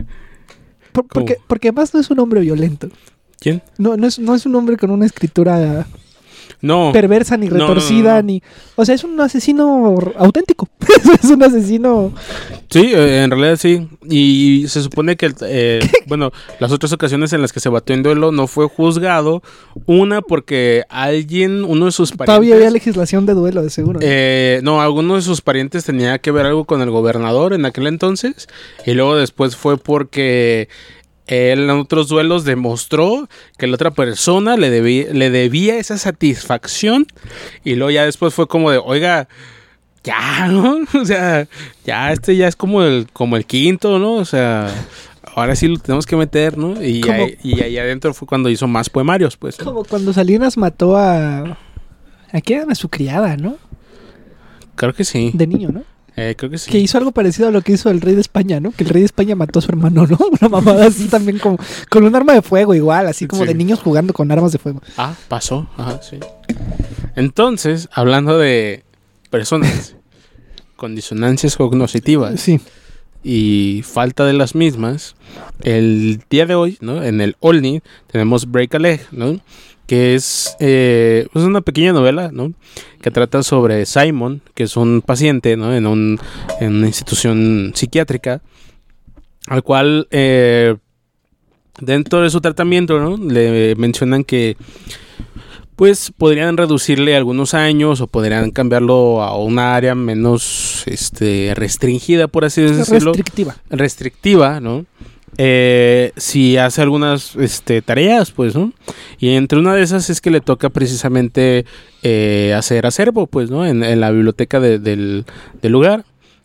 Por- porque, ¿Cómo? porque además no es un hombre violento. ¿Quién? No, no, es, no es un hombre con una escritura No. perversa ni No, no, no, retorcida, no. ni... O sea, es un asesino r- auténtico. Es un asesino... Sí, eh, en realidad sí. Y se supone que, eh, bueno, las otras ocasiones en las que se batió en duelo no fue juzgado. Una porque alguien, uno de sus Todavía había parientes... legislación de duelo, de seguro. ¿no? Eh, no, alguno de sus parientes tenía que ver algo con el gobernador en aquel entonces. Y luego después fue porque él en otros duelos demostró que la otra persona le debía, le debía esa satisfacción. Y luego ya después fue como de, oiga, ya, ¿no? O sea, ya este ya es como el, como el quinto, ¿no? O sea, ahora sí lo tenemos que meter, ¿no? Y, Como- ahí, y ahí adentro fue cuando hizo más poemarios, pues. ¿no? Como cuando Salinas mató a... ¿A quién? A su criada, ¿no? Creo que sí. De niño, ¿no? Eh, creo que sí. Que hizo algo parecido a lo que hizo el rey de España, ¿no? Que el rey de España mató a su hermano, ¿no? Una mamada así también como... Con un arma de fuego igual, así como Sí. de niños jugando con armas de fuego. Ah, pasó. Ajá, sí. Entonces, hablando de personas con disonancias cognitivas Sí. y falta de las mismas, el día de hoy, ¿no? En el Olney tenemos Break a Leg, ¿no? Que es, eh, es una pequeña novela, ¿no? Que trata sobre Simon, que es un paciente, ¿no? En, un, en una institución psiquiátrica, al cual eh, dentro de su tratamiento, ¿no? Le mencionan que pues podrían reducirle algunos años o podrían cambiarlo a una área menos este, restringida, por así decirlo. Restrictiva. Restrictiva, ¿no? Eh, si hace algunas este, tareas, pues, ¿no? Y entre una de esas es que le toca precisamente eh, hacer acervo, pues, ¿no? En, en la biblioteca de- del, del lugar.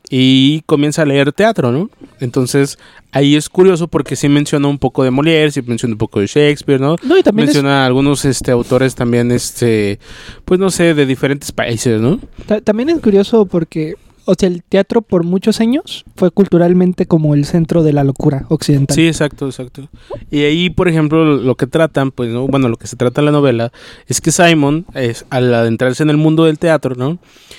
Y comienza a leer teatro, ¿no? Entonces, ahí es curioso porque sí menciona un poco de Molière, sí menciona un poco de Shakespeare, ¿no? No, y también es, Menciona a algunos este, autores también, este, pues no sé, de diferentes países, ¿no? ta- también es curioso porque, o sea, el teatro por muchos años fue culturalmente como el centro de la locura occidental. Sí, exacto, exacto. Y ahí, por ejemplo, lo que tratan, pues, ¿no? Bueno, lo que se trata en la novela es que Simon, es, al adentrarse en el mundo del teatro, ¿no?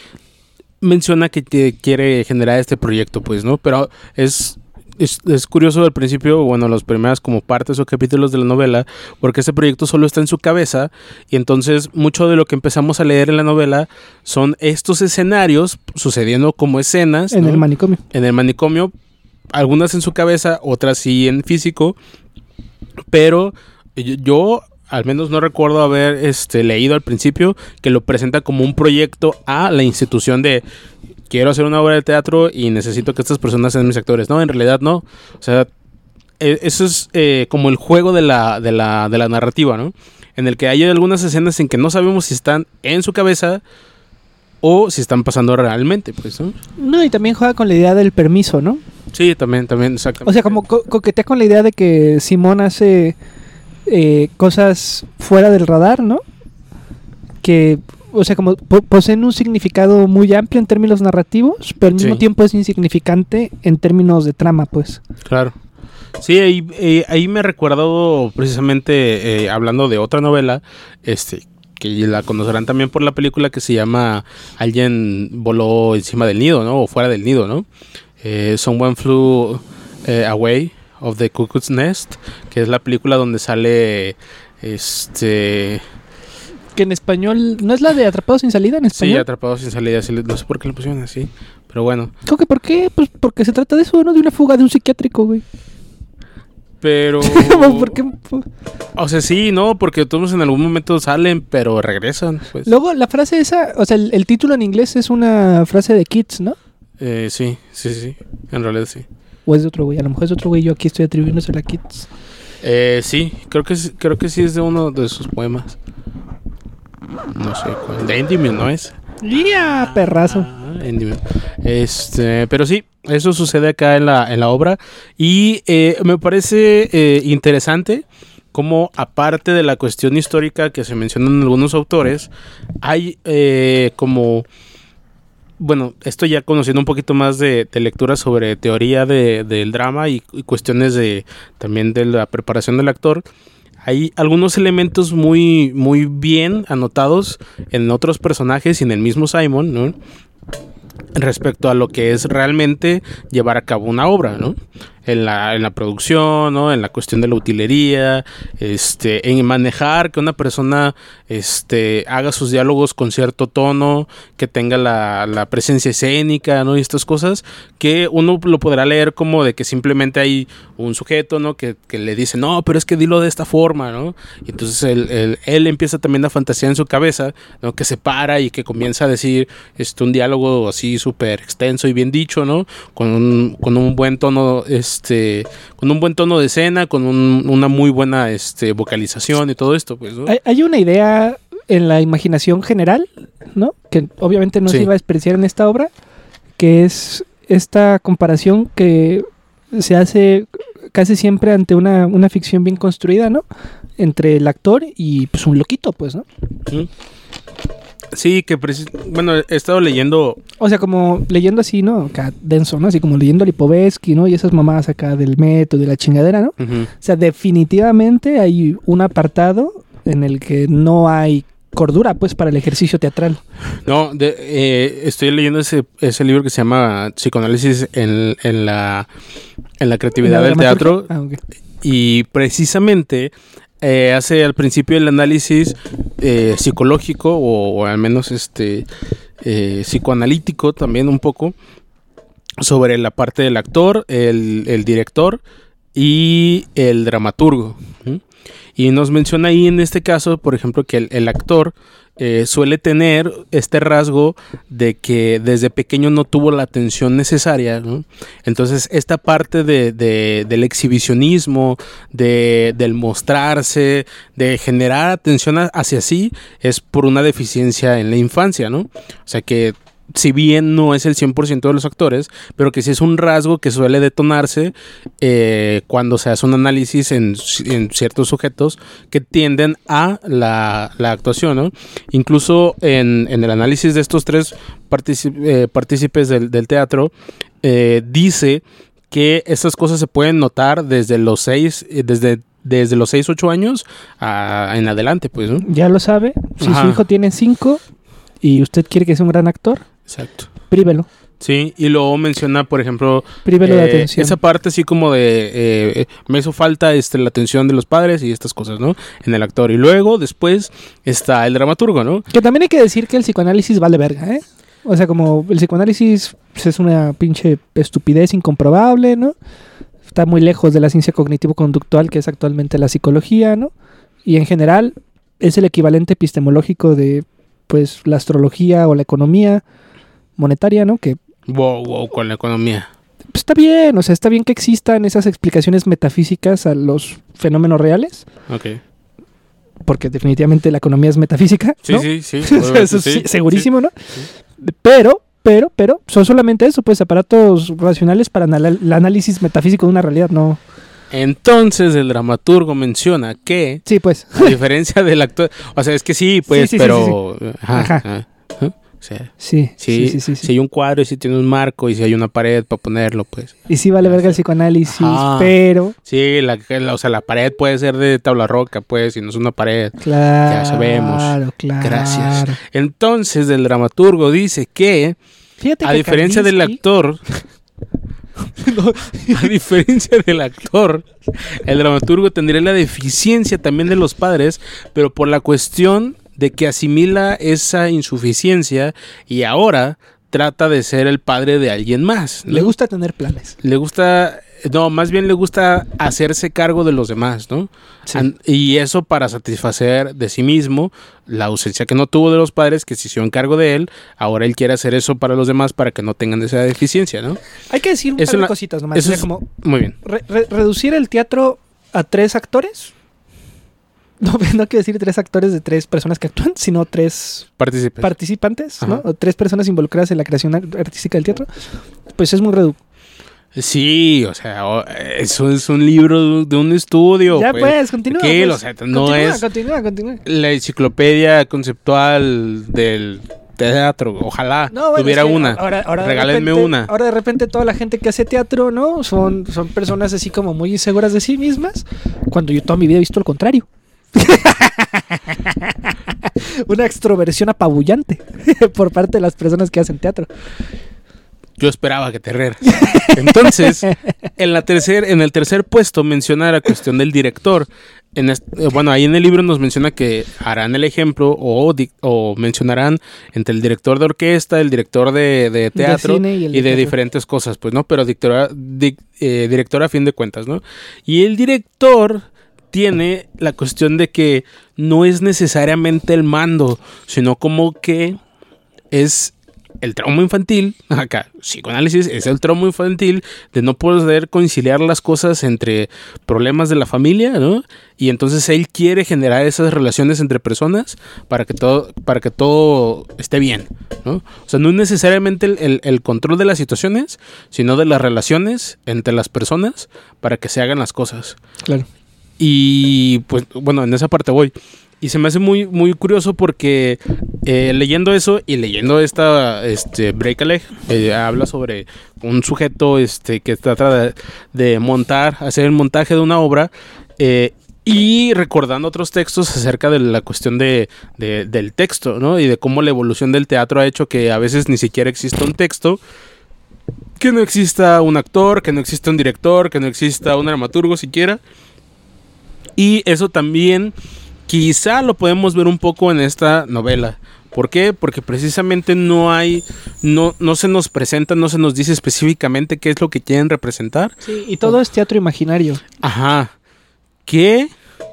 Menciona que te- quiere generar este proyecto, pues, ¿no? Pero es, es, es curioso al principio, bueno, las primeras como partes o capítulos de la novela, porque ese proyecto solo está en su cabeza y entonces mucho de lo que empezamos a leer en la novela son estos escenarios sucediendo como escenas, En ¿no? el manicomio. en el manicomio, algunas en su cabeza, otras sí en físico, pero yo, yo al menos no recuerdo haber este, leído al principio que lo presenta como un proyecto a la institución de quiero hacer una obra de teatro y necesito que estas personas sean mis actores. No, en realidad no. O sea, e- eso es eh, como el juego de la, de, la, de la narrativa, ¿no? En el que hay algunas escenas en que no sabemos si están en su cabeza o si están pasando realmente, pues, ¿no? No, y también juega con la idea del permiso, ¿no? Sí, también, también, exactamente. O sea, como co- coquetea con la idea de que Simón hace eh, cosas fuera del radar, ¿no? Que, o sea, como po- poseen un significado muy amplio en términos narrativos, pero al mismo Sí. tiempo es insignificante en términos de trama, pues. Claro. Sí, ahí, eh, ahí me he recordado precisamente, eh, hablando de otra novela, este, que la conocerán también por la película que se llama Alguien voló encima del nido, ¿no? O fuera del nido, ¿no? Eh, Someone Flew eh, Away of the Cuckoo's Nest, que es la película donde sale este Que en español... ¿No es la de Atrapados sin salida en español? Sí, Atrapados sin salida. Sí, no sé por qué le pusieron así. Pero bueno. ¿Cómo que por qué? Pues porque se trata de eso, ¿no? De una fuga de un psiquiátrico, güey. Pero... ¿Por qué? O sea, sí, no, porque todos en algún momento salen, pero regresan, pues. Luego, la frase esa... O sea, el, el título en inglés es una frase de Kids, ¿no? Eh, sí, sí, sí. En realidad sí. ¿O es de otro güey? A lo mejor es de otro güey. Yo aquí estoy atribuyéndose a Kids. Eh, sí, creo que, creo que sí es de uno de sus poemas. No sé cuál. De Endymion, ¿no es? ¡Ya, perrazo! Ah, Endymion. Este, pero sí, eso sucede acá en la, en la obra. Y eh, me parece eh, interesante cómo, aparte de la cuestión histórica que se mencionan algunos autores, hay eh, como... Bueno, esto ya conociendo un poquito más de, de lectura sobre teoría de, del drama y, y cuestiones de también de la preparación del actor. Hay algunos elementos muy, muy bien anotados en otros personajes y en el mismo Simon, ¿no? Respecto a lo que es realmente llevar a cabo una obra, ¿no? En la, en la producción, ¿no? En la cuestión de la utilería, este, en manejar que una persona este, haga sus diálogos con cierto tono, que tenga la, la presencia escénica, ¿no? Y estas cosas que uno lo podrá leer como de que simplemente hay un sujeto, ¿no? Que, que le dice, no, pero es que dilo de esta forma, ¿no? Y entonces él, él, él empieza también a fantasear en su cabeza, ¿no? Que se para y que comienza a decir este, un diálogo así súper extenso y bien dicho, ¿no? Con un, con un buen tono, este, con un buen tono de escena, con un, una muy buena este, vocalización y todo esto, pues, ¿no? Hay, hay una idea en la imaginación general, ¿no? Que obviamente no Sí. se iba a expresar en esta obra, que es esta comparación que se hace casi siempre ante una, una ficción bien construida, ¿no? Entre el actor y pues un loquito, pues, ¿no? ¿Mm? Sí, que preci- bueno, he estado leyendo. O sea, como leyendo así, ¿no? Acá denso, ¿no? Así como leyendo a Lipovetsky, ¿no? Y esas mamadas acá del método, de la chingadera, ¿no? Uh-huh. O sea, definitivamente hay un apartado en el que no hay cordura, pues, para el ejercicio teatral. No, de, eh, estoy leyendo ese, ese libro que se llama Psicoanálisis en, en la en la creatividad ¿La del teatro. dramaturgia? Ah, ok. Y precisamente eh, hace al principio el análisis eh, psicológico o, o al menos este eh, psicoanalítico también un poco sobre la parte del actor, el, el director y el dramaturgo. ¿Mm? Y nos menciona ahí en este caso, por ejemplo, que el, el actor eh, suele tener este rasgo de que desde pequeño no tuvo la atención necesaria, ¿no? Entonces esta parte de, de, del exhibicionismo, de, del mostrarse, de generar atención hacia sí, es por una deficiencia en la infancia, ¿no? O sea que si bien no es el cien por ciento de los actores, pero que sí es un rasgo que suele detonarse eh, cuando se hace un análisis en, en ciertos sujetos que tienden a la, la actuación, ¿no? Incluso en, en el análisis de estos tres particip- eh, partícipes del, del teatro, eh, dice que estas cosas se pueden notar desde los seis, eh, desde desde los seis, ocho años a, en adelante, pues, ¿no? Ya lo sabe. Si Ajá. su hijo tiene cinco y usted quiere que sea un gran actor, Exacto. prívelo. Sí, y luego menciona, por ejemplo, Prívelo de eh, atención. esa parte así como de eh, me hizo falta este, la atención de los padres y estas cosas, ¿no? En el actor. Y luego, después, está el dramaturgo, ¿no? Que también hay que decir que el psicoanálisis vale verga, ¿eh? O sea, como el psicoanálisis pues, es una pinche estupidez incomprobable, ¿no? Está muy lejos de la ciencia cognitivo-conductual que es actualmente la psicología, ¿no? Y en general es el equivalente epistemológico de, pues, la astrología o la economía monetaria, ¿no? Que Wow, wow, con la economía. pues, está bien, o sea, está bien que existan esas explicaciones metafísicas a los fenómenos reales, Ok. porque definitivamente la economía es metafísica, Sí, ¿no? sí, sí. Eso sí, sí, sí, segurísimo, ¿no? sí. Pero, pero, pero, son solamente eso, pues, aparatos racionales para anal- el análisis metafísico de una realidad, no. Entonces el dramaturgo menciona que, Sí, pues. a diferencia del actor, o sea, es que sí, pues, Sí, sí, sí, pero... Ajá, Ajá. ajá, ajá. O sea, Sí, sí, sí, sí, sí, sí. si hay un cuadro y si tiene un marco y si hay una pared para ponerlo, pues... Y sí vale verga el psicoanálisis, Ajá. pero... Sí, la, la- o sea, la pared puede ser de tabla roca, pues, y no es una pared. Claro, Ya sabemos. claro. Gracias. Entonces, el dramaturgo dice que, Fíjate a que diferencia del Kandinsky- actor, a diferencia del actor, el dramaturgo tendría la deficiencia también de los padres, pero por la cuestión de que asimila esa insuficiencia y ahora trata de ser el padre de alguien más, ¿no? Le gusta tener planes. Le gusta, no, más bien le gusta hacerse cargo de los demás, ¿no? Sí. An- y eso para satisfacer de sí mismo la ausencia que no tuvo de los padres que se hicieron cargo de él. Ahora él quiere hacer eso para los demás para que no tengan esa deficiencia, ¿no? Hay que decir un Eso par de la- cositas nomás. eso O sea, es- como Muy bien. re- re- reducir el teatro a tres actores. No, no quiero decir tres actores de tres personas que actúan, sino tres Participe. participantes, ¿no? Ajá. O tres personas involucradas en la creación ar- artística del teatro. Pues es muy reducido. Sí, o sea, o- eso es un libro de un estudio. Ya pues, continúa. Tranquilo, pues. o sea, no Continúa, es Continúa, continúa. la enciclopedia conceptual del teatro. Ojalá No, bueno, tuviera es que una. Ahora, ahora de Regálenme repente- una. Ahora de repente toda la gente que hace teatro, ¿no? Son, son personas así como muy inseguras de sí mismas. Cuando yo toda mi vida he visto lo contrario. Una extroversión apabullante por parte de las personas que hacen teatro. Yo esperaba que te rieras. Entonces, en la tercer, en el tercer puesto menciona la cuestión del director. En est- eh, bueno, ahí en el libro nos menciona que harán el ejemplo o, di- o mencionarán entre el director de orquesta, el director de, de teatro cine y el y de de teatro. diferentes cosas, pues, ¿no? Pero dictora- di- eh, director a fin de cuentas, ¿no? Y el director tiene la cuestión de que no es necesariamente el mando, sino como que es el trauma infantil, acá, psicoanálisis, es el trauma infantil de no poder conciliar las cosas entre problemas de la familia, ¿no? Y entonces él quiere generar esas relaciones entre personas para que todo, para que todo esté bien, ¿no? O sea, no es necesariamente el, el- el control de las situaciones, sino de las relaciones entre las personas para que se hagan las cosas. Claro. Y pues bueno, en esa parte voy. Y se me hace muy, muy curioso porque eh, leyendo eso y leyendo esta este, Break a Leg, eh, habla sobre un sujeto este, que trata de, de montar, hacer el montaje de una obra eh, y recordando otros textos acerca de la cuestión de, de- del texto, ¿no? Y de cómo la evolución del teatro ha hecho que a veces ni siquiera exista un texto, que no exista un actor, que no exista un director, que no exista un dramaturgo siquiera. Y eso también quizá lo podemos ver un poco en esta novela. ¿Por qué? Porque precisamente no hay, no, no se nos presenta, no se nos dice específicamente qué es lo que quieren representar. Sí, y todo es teatro imaginario. Ajá. ¿Qué?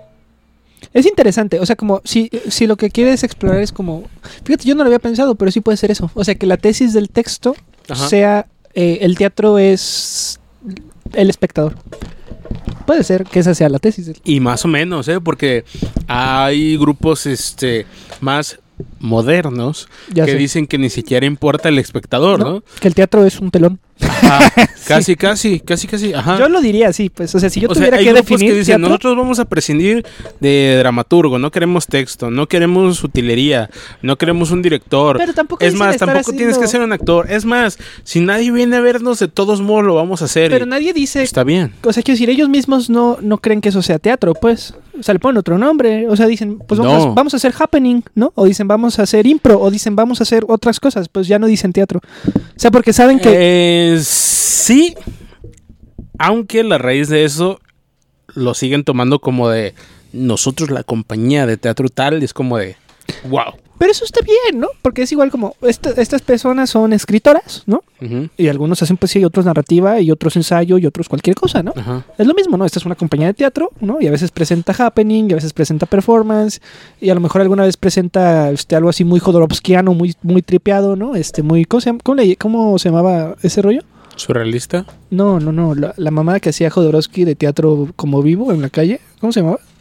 Es interesante, o sea, como si, si lo que quieres explorar es como... Fíjate, yo no lo había pensado, pero sí puede ser eso. O sea, que la tesis del texto Ajá. sea... eh, el teatro es el espectador. Puede ser que esa sea la tesis. del- Y más o menos, ¿eh? Porque hay grupos este, más modernos Ya que sé. dicen que ni siquiera importa el espectador, ¿no? ¿No? Que el teatro es un telón. Ajá. Casi, casi, casi, casi. Ajá. Yo lo diría así, pues. O sea, si yo O sea, tuviera hay que grupos definir que dicen, teatro, nosotros vamos a prescindir de dramaturgo, no queremos texto, no queremos utilería, no queremos un director. pero tampoco Es dicen más, estar tampoco tienes que haciendo- ser un actor. Es más, si nadie viene a vernos, de todos modos lo vamos a hacer. Pero y nadie dice... está bien. O sea, quiero decir, ellos mismos no, no creen que eso sea teatro, pues. O sea, le ponen otro nombre. O sea, dicen, pues vamos, No. a, vamos a hacer happening, ¿no? O dicen, vamos a hacer impro. O dicen, vamos a hacer otras cosas. Pues ya no dicen teatro. O sea, porque saben que... Eh, sí, aunque la raíz de eso lo siguen tomando como de nosotros la compañía de teatro tal, y es como de wow. Pero eso está bien, ¿no? Porque es igual como... esta- estas personas son escritoras, ¿no? Ujú, Y algunos hacen poesía y otros narrativa y otros ensayo y otros cualquier cosa, ¿no? ajá. Es lo mismo, ¿no? Esta es una compañía de teatro, ¿no? Y a veces presenta happening, y a veces presenta performance, y a lo mejor alguna vez presenta este, algo así muy jodorowskiano, muy, muy tripeado, ¿no? Este, muy... ¿Cómo se, llama? ¿Cómo, le- cómo se llamaba ese rollo? ¿Surrealista? No, no, no. La, la mamada que hacía Jodorowsky de teatro como vivo en la calle. ¿Cómo se llamaba?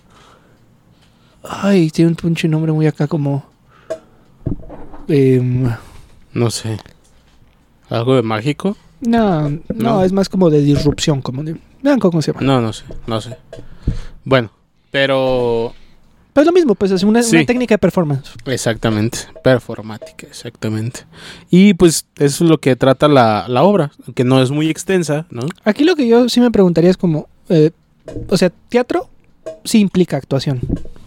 Ay, tiene un pinche nombre muy acá como... em, No sé. ¿Algo de mágico? no, no, No. es más como de disrupción, como de... Vean cómo se llama. No, no sé, no sé. Bueno, pero Pero es lo mismo, pues es una, Sí. una técnica de performance. exactamente, performática, exactamente. Y pues eso es lo que trata la, la obra, que no es muy extensa, ¿no? Aquí lo que yo sí me preguntaría es como... eh, o sea, teatro sí implica actuación.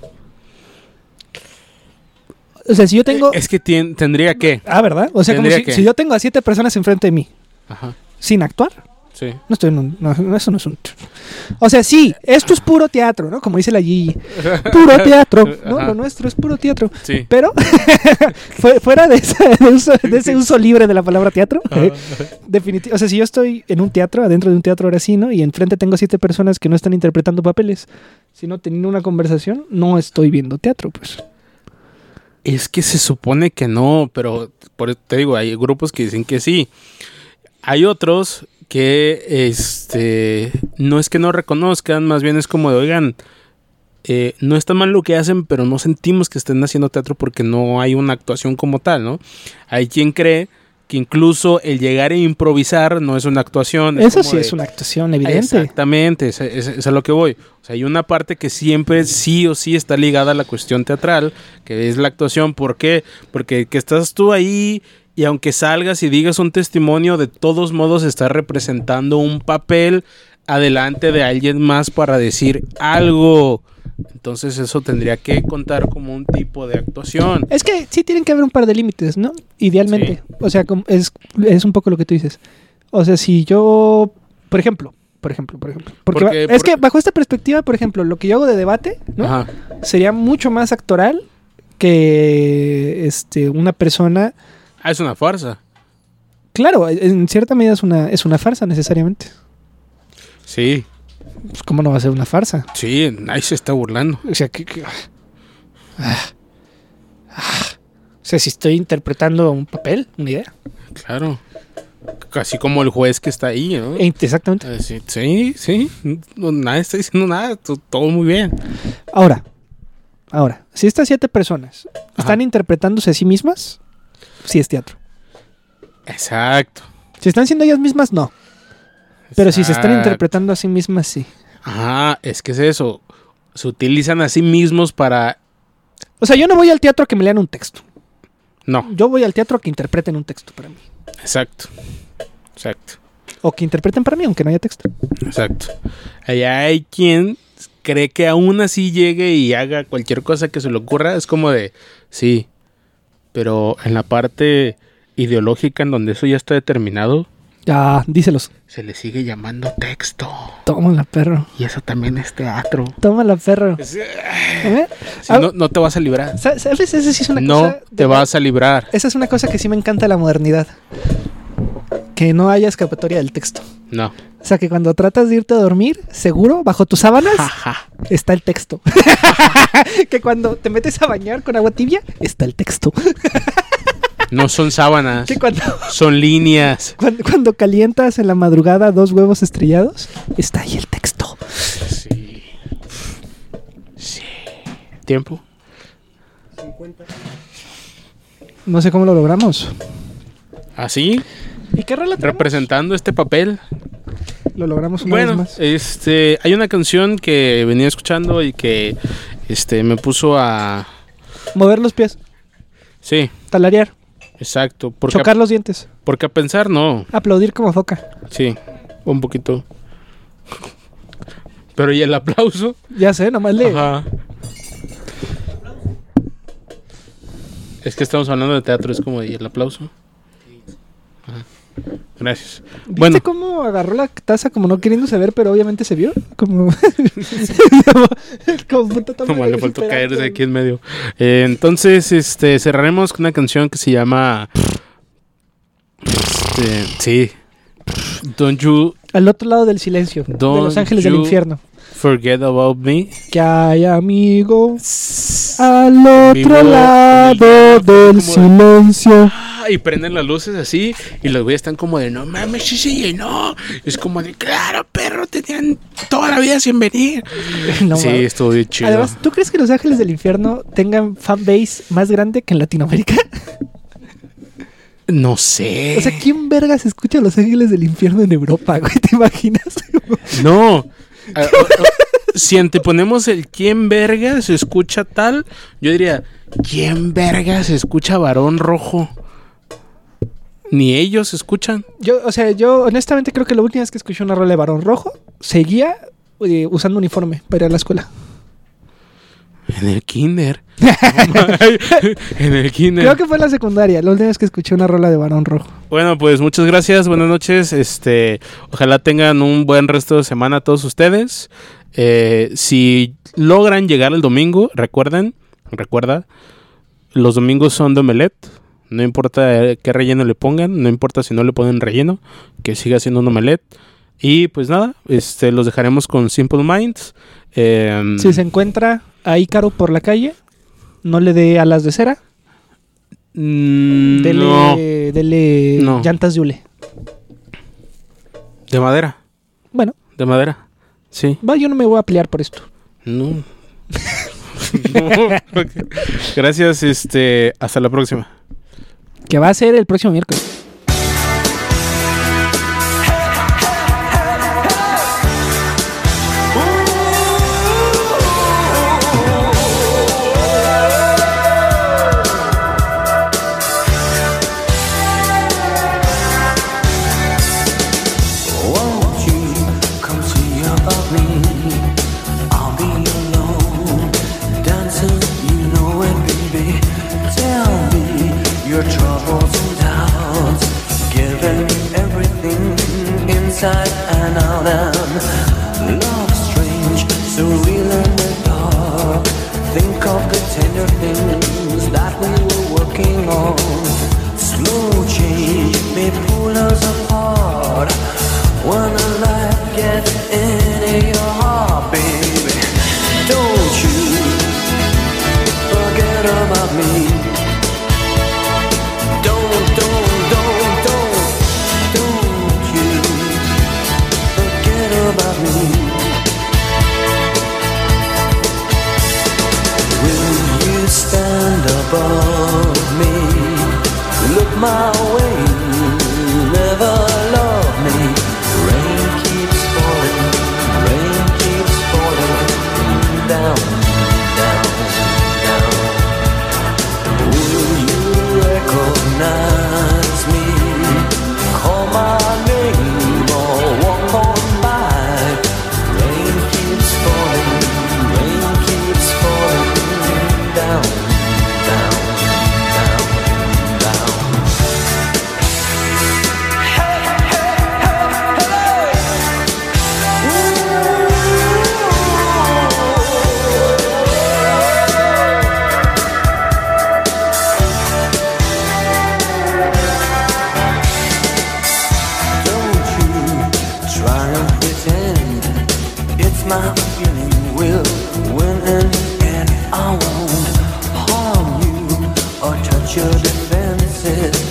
O sea, si yo tengo... Es que tien- tendría que. Ah, ¿verdad? O sea, como Tendría si, que. si yo tengo a siete personas enfrente de mí, Ajá, sin actuar, Sí. No estoy en un... No, no, eso no es un... O sea, sí, esto es puro teatro, ¿no? Como dice la Gigi. Puro teatro. No, Ajá. lo nuestro es puro teatro. Sí. Pero, fu- fuera de, esa- de, uso- de ese uso libre de la palabra teatro, eh, definitivo. O sea, si yo estoy en un teatro, adentro de un teatro ahora sí, ¿no? Y enfrente tengo siete personas que no están interpretando papeles, sino teniendo una conversación, no estoy viendo teatro, pues. Es que se supone que no, pero por eso te digo, hay grupos que dicen que sí. Hay otros que este no es que no reconozcan, más bien es como de, oigan, eh, no está mal lo que hacen, pero no sentimos que estén haciendo teatro porque no hay una actuación como tal, ¿no? Hay quien cree que incluso el llegar a improvisar no es una actuación. Es Eso como sí de- es una actuación evidente. Exactamente, es, es- es a lo que voy. O sea, hay una parte que siempre sí o sí está ligada a la cuestión teatral, que es la actuación. ¿Por qué? Porque que estás tú ahí y aunque salgas y digas un testimonio, de todos modos estás representando un papel adelante de alguien más para decir algo. Entonces eso tendría que contar como un tipo de actuación. Es que sí tienen que haber un par de límites, ¿no? Idealmente. Sí. O sea, como es, es un poco lo que tú dices. O sea, si yo, por ejemplo, por ejemplo, por ejemplo. Porque, Porque, va- es por- que bajo esta perspectiva, por ejemplo, lo que yo hago de debate, ¿no? Ajá. Sería mucho más actoral que este una persona. Ah, es una farsa. Claro, en cierta medida es una, es una farsa necesariamente. Sí, Pues, ¿cómo no va a ser una farsa? sí, ahí se está burlando. O sea, que, que- ah, ah. O sea, si estoy interpretando un papel, una idea. Claro. Casi como el juez que está ahí, ¿no? E- Exactamente. Eh, Sí, sí, sí. No, nadie está diciendo nada. to- Todo muy bien. Ahora, ahora, si estas siete personas están Ajá. interpretándose a sí mismas, sí es teatro. Exacto. Si están siendo ellas mismas, no. Pero si se están Exacto. interpretando a sí mismas, sí. Ajá, es que es eso. Se utilizan a sí mismos para... O sea, yo no voy al teatro a que me lean un texto. No, Yo voy al teatro a que interpreten un texto para mí. exacto. Exacto. O que interpreten para mí, aunque no haya texto. Exacto. Allá hay quien cree que aún así llegue y haga cualquier cosa que se le ocurra. Es como de, sí, pero en la parte ideológica en donde eso ya está determinado, Ya, díselos. se le sigue llamando texto. Tómala, perro. Y eso también es teatro. Tómala, perro. Si A ver. Ah, no, no te vas a librar. sa- ¿Sabes? Esa sí es una No cosa... te vas a librar. Esa es una cosa que sí me encanta de la modernidad. Que no haya escapatoria del texto. No. O sea, que cuando tratas de irte a dormir, seguro, bajo tus sábanas, Ajá. está el texto. Que cuando te metes a bañar con agua tibia, está el texto. No son sábanas. Que cuando, Son líneas. cuando, cuando calientas en la madrugada dos huevos estrellados, está ahí el texto. Sí. Sí. ¿Tiempo? cincuenta. No sé cómo lo logramos. Así, ¿Y qué rola tenemos? representando este papel. Lo logramos una Bueno, vez más. este, hay una canción que venía escuchando y que este me puso a... Mover los pies, Sí, talarear, exacto. Porque, chocar los dientes, a, porque a pensar, no. aplaudir como foca. Sí, un poquito. Pero ¿y el aplauso? Ya sé, nomás le... Ajá. Es que estamos hablando de teatro, es como, ¿y el aplauso? Ajá. Gracias. ¿Viste Bueno, cómo agarró la taza como no queriendo saber, pero obviamente se vio? Como... como puta toma como le de faltó desesperante. caerse aquí en medio. Eh, entonces, este, cerraremos con una canción que se llama... Este, sí. Don't you Al otro lado del silencio, de Don't Los Ángeles del you- Infierno. forget about me. Que hay amigo al Amigo otro en el lado diablo, del como- silencio. Ah, y prenden las luces así y los güeyes están como de no mames, sí se llenó. Es como de claro, perro, tenían toda la vida sin venir. No, sí, mames. estuvo bien chido. Además, ¿tú crees que Los Ángeles del Infierno tengan fanbase más grande que en Latinoamérica? no sé. O sea, ¿quién vergas escucha Los Ángeles del Infierno en Europa, güey? ¿Te imaginas? No. Ah, ah, ah, si anteponemos el quién verga se escucha tal, yo diría, ¿quién verga se escucha Varón Rojo? Ni ellos escuchan. Yo, o sea, yo honestamente creo que la última vez que escuché una rola de Barón Rojo, seguía eh, usando uniforme para ir a la escuela. En el kinder. En el kinder. Creo que fue en la secundaria, la última vez que escuché una rola de Barón Rojo. Bueno, pues muchas gracias, buenas noches. Este, ojalá tengan un buen resto de semana todos ustedes. Eh, si logran llegar el domingo, recuerden, recuerda, los domingos son de omelette. No importa qué relleno le pongan, no importa si no le ponen relleno, que siga siendo un omelette. Y pues nada, este, los dejaremos con Simple Minds. Eh, Si se encuentra a Ícaro por la calle, no le dé alas de cera. mm, Dele, no, dele No. llantas de hule. de madera, Bueno, de madera, sí. va, yo no me voy a pelear por esto. No. No. Ok. Gracias, este, hasta la próxima. Que va a ser el próximo miércoles. Won't you come see about me? I'll be alone, dancing, you know it, baby. Tell me your troubles and doubts, giving me everything inside and out. And love strange, so real in the dark. Think of the tender things that we were working on. Slow change may pull us apart. When a light gets into your heart, baby, don't you forget about me. Don't, don't, don't, don't, don't you forget about me. Will you stand above me? Look my way, never love me. Rain keeps falling, rain keeps falling down, down, down. Will you recognize me? Call my name or walk on by. Rain keeps falling, rain keeps falling down, down, down, down. Don't you try and pretend it's my feeling will win in the end. I won't harm you or touch your defenses.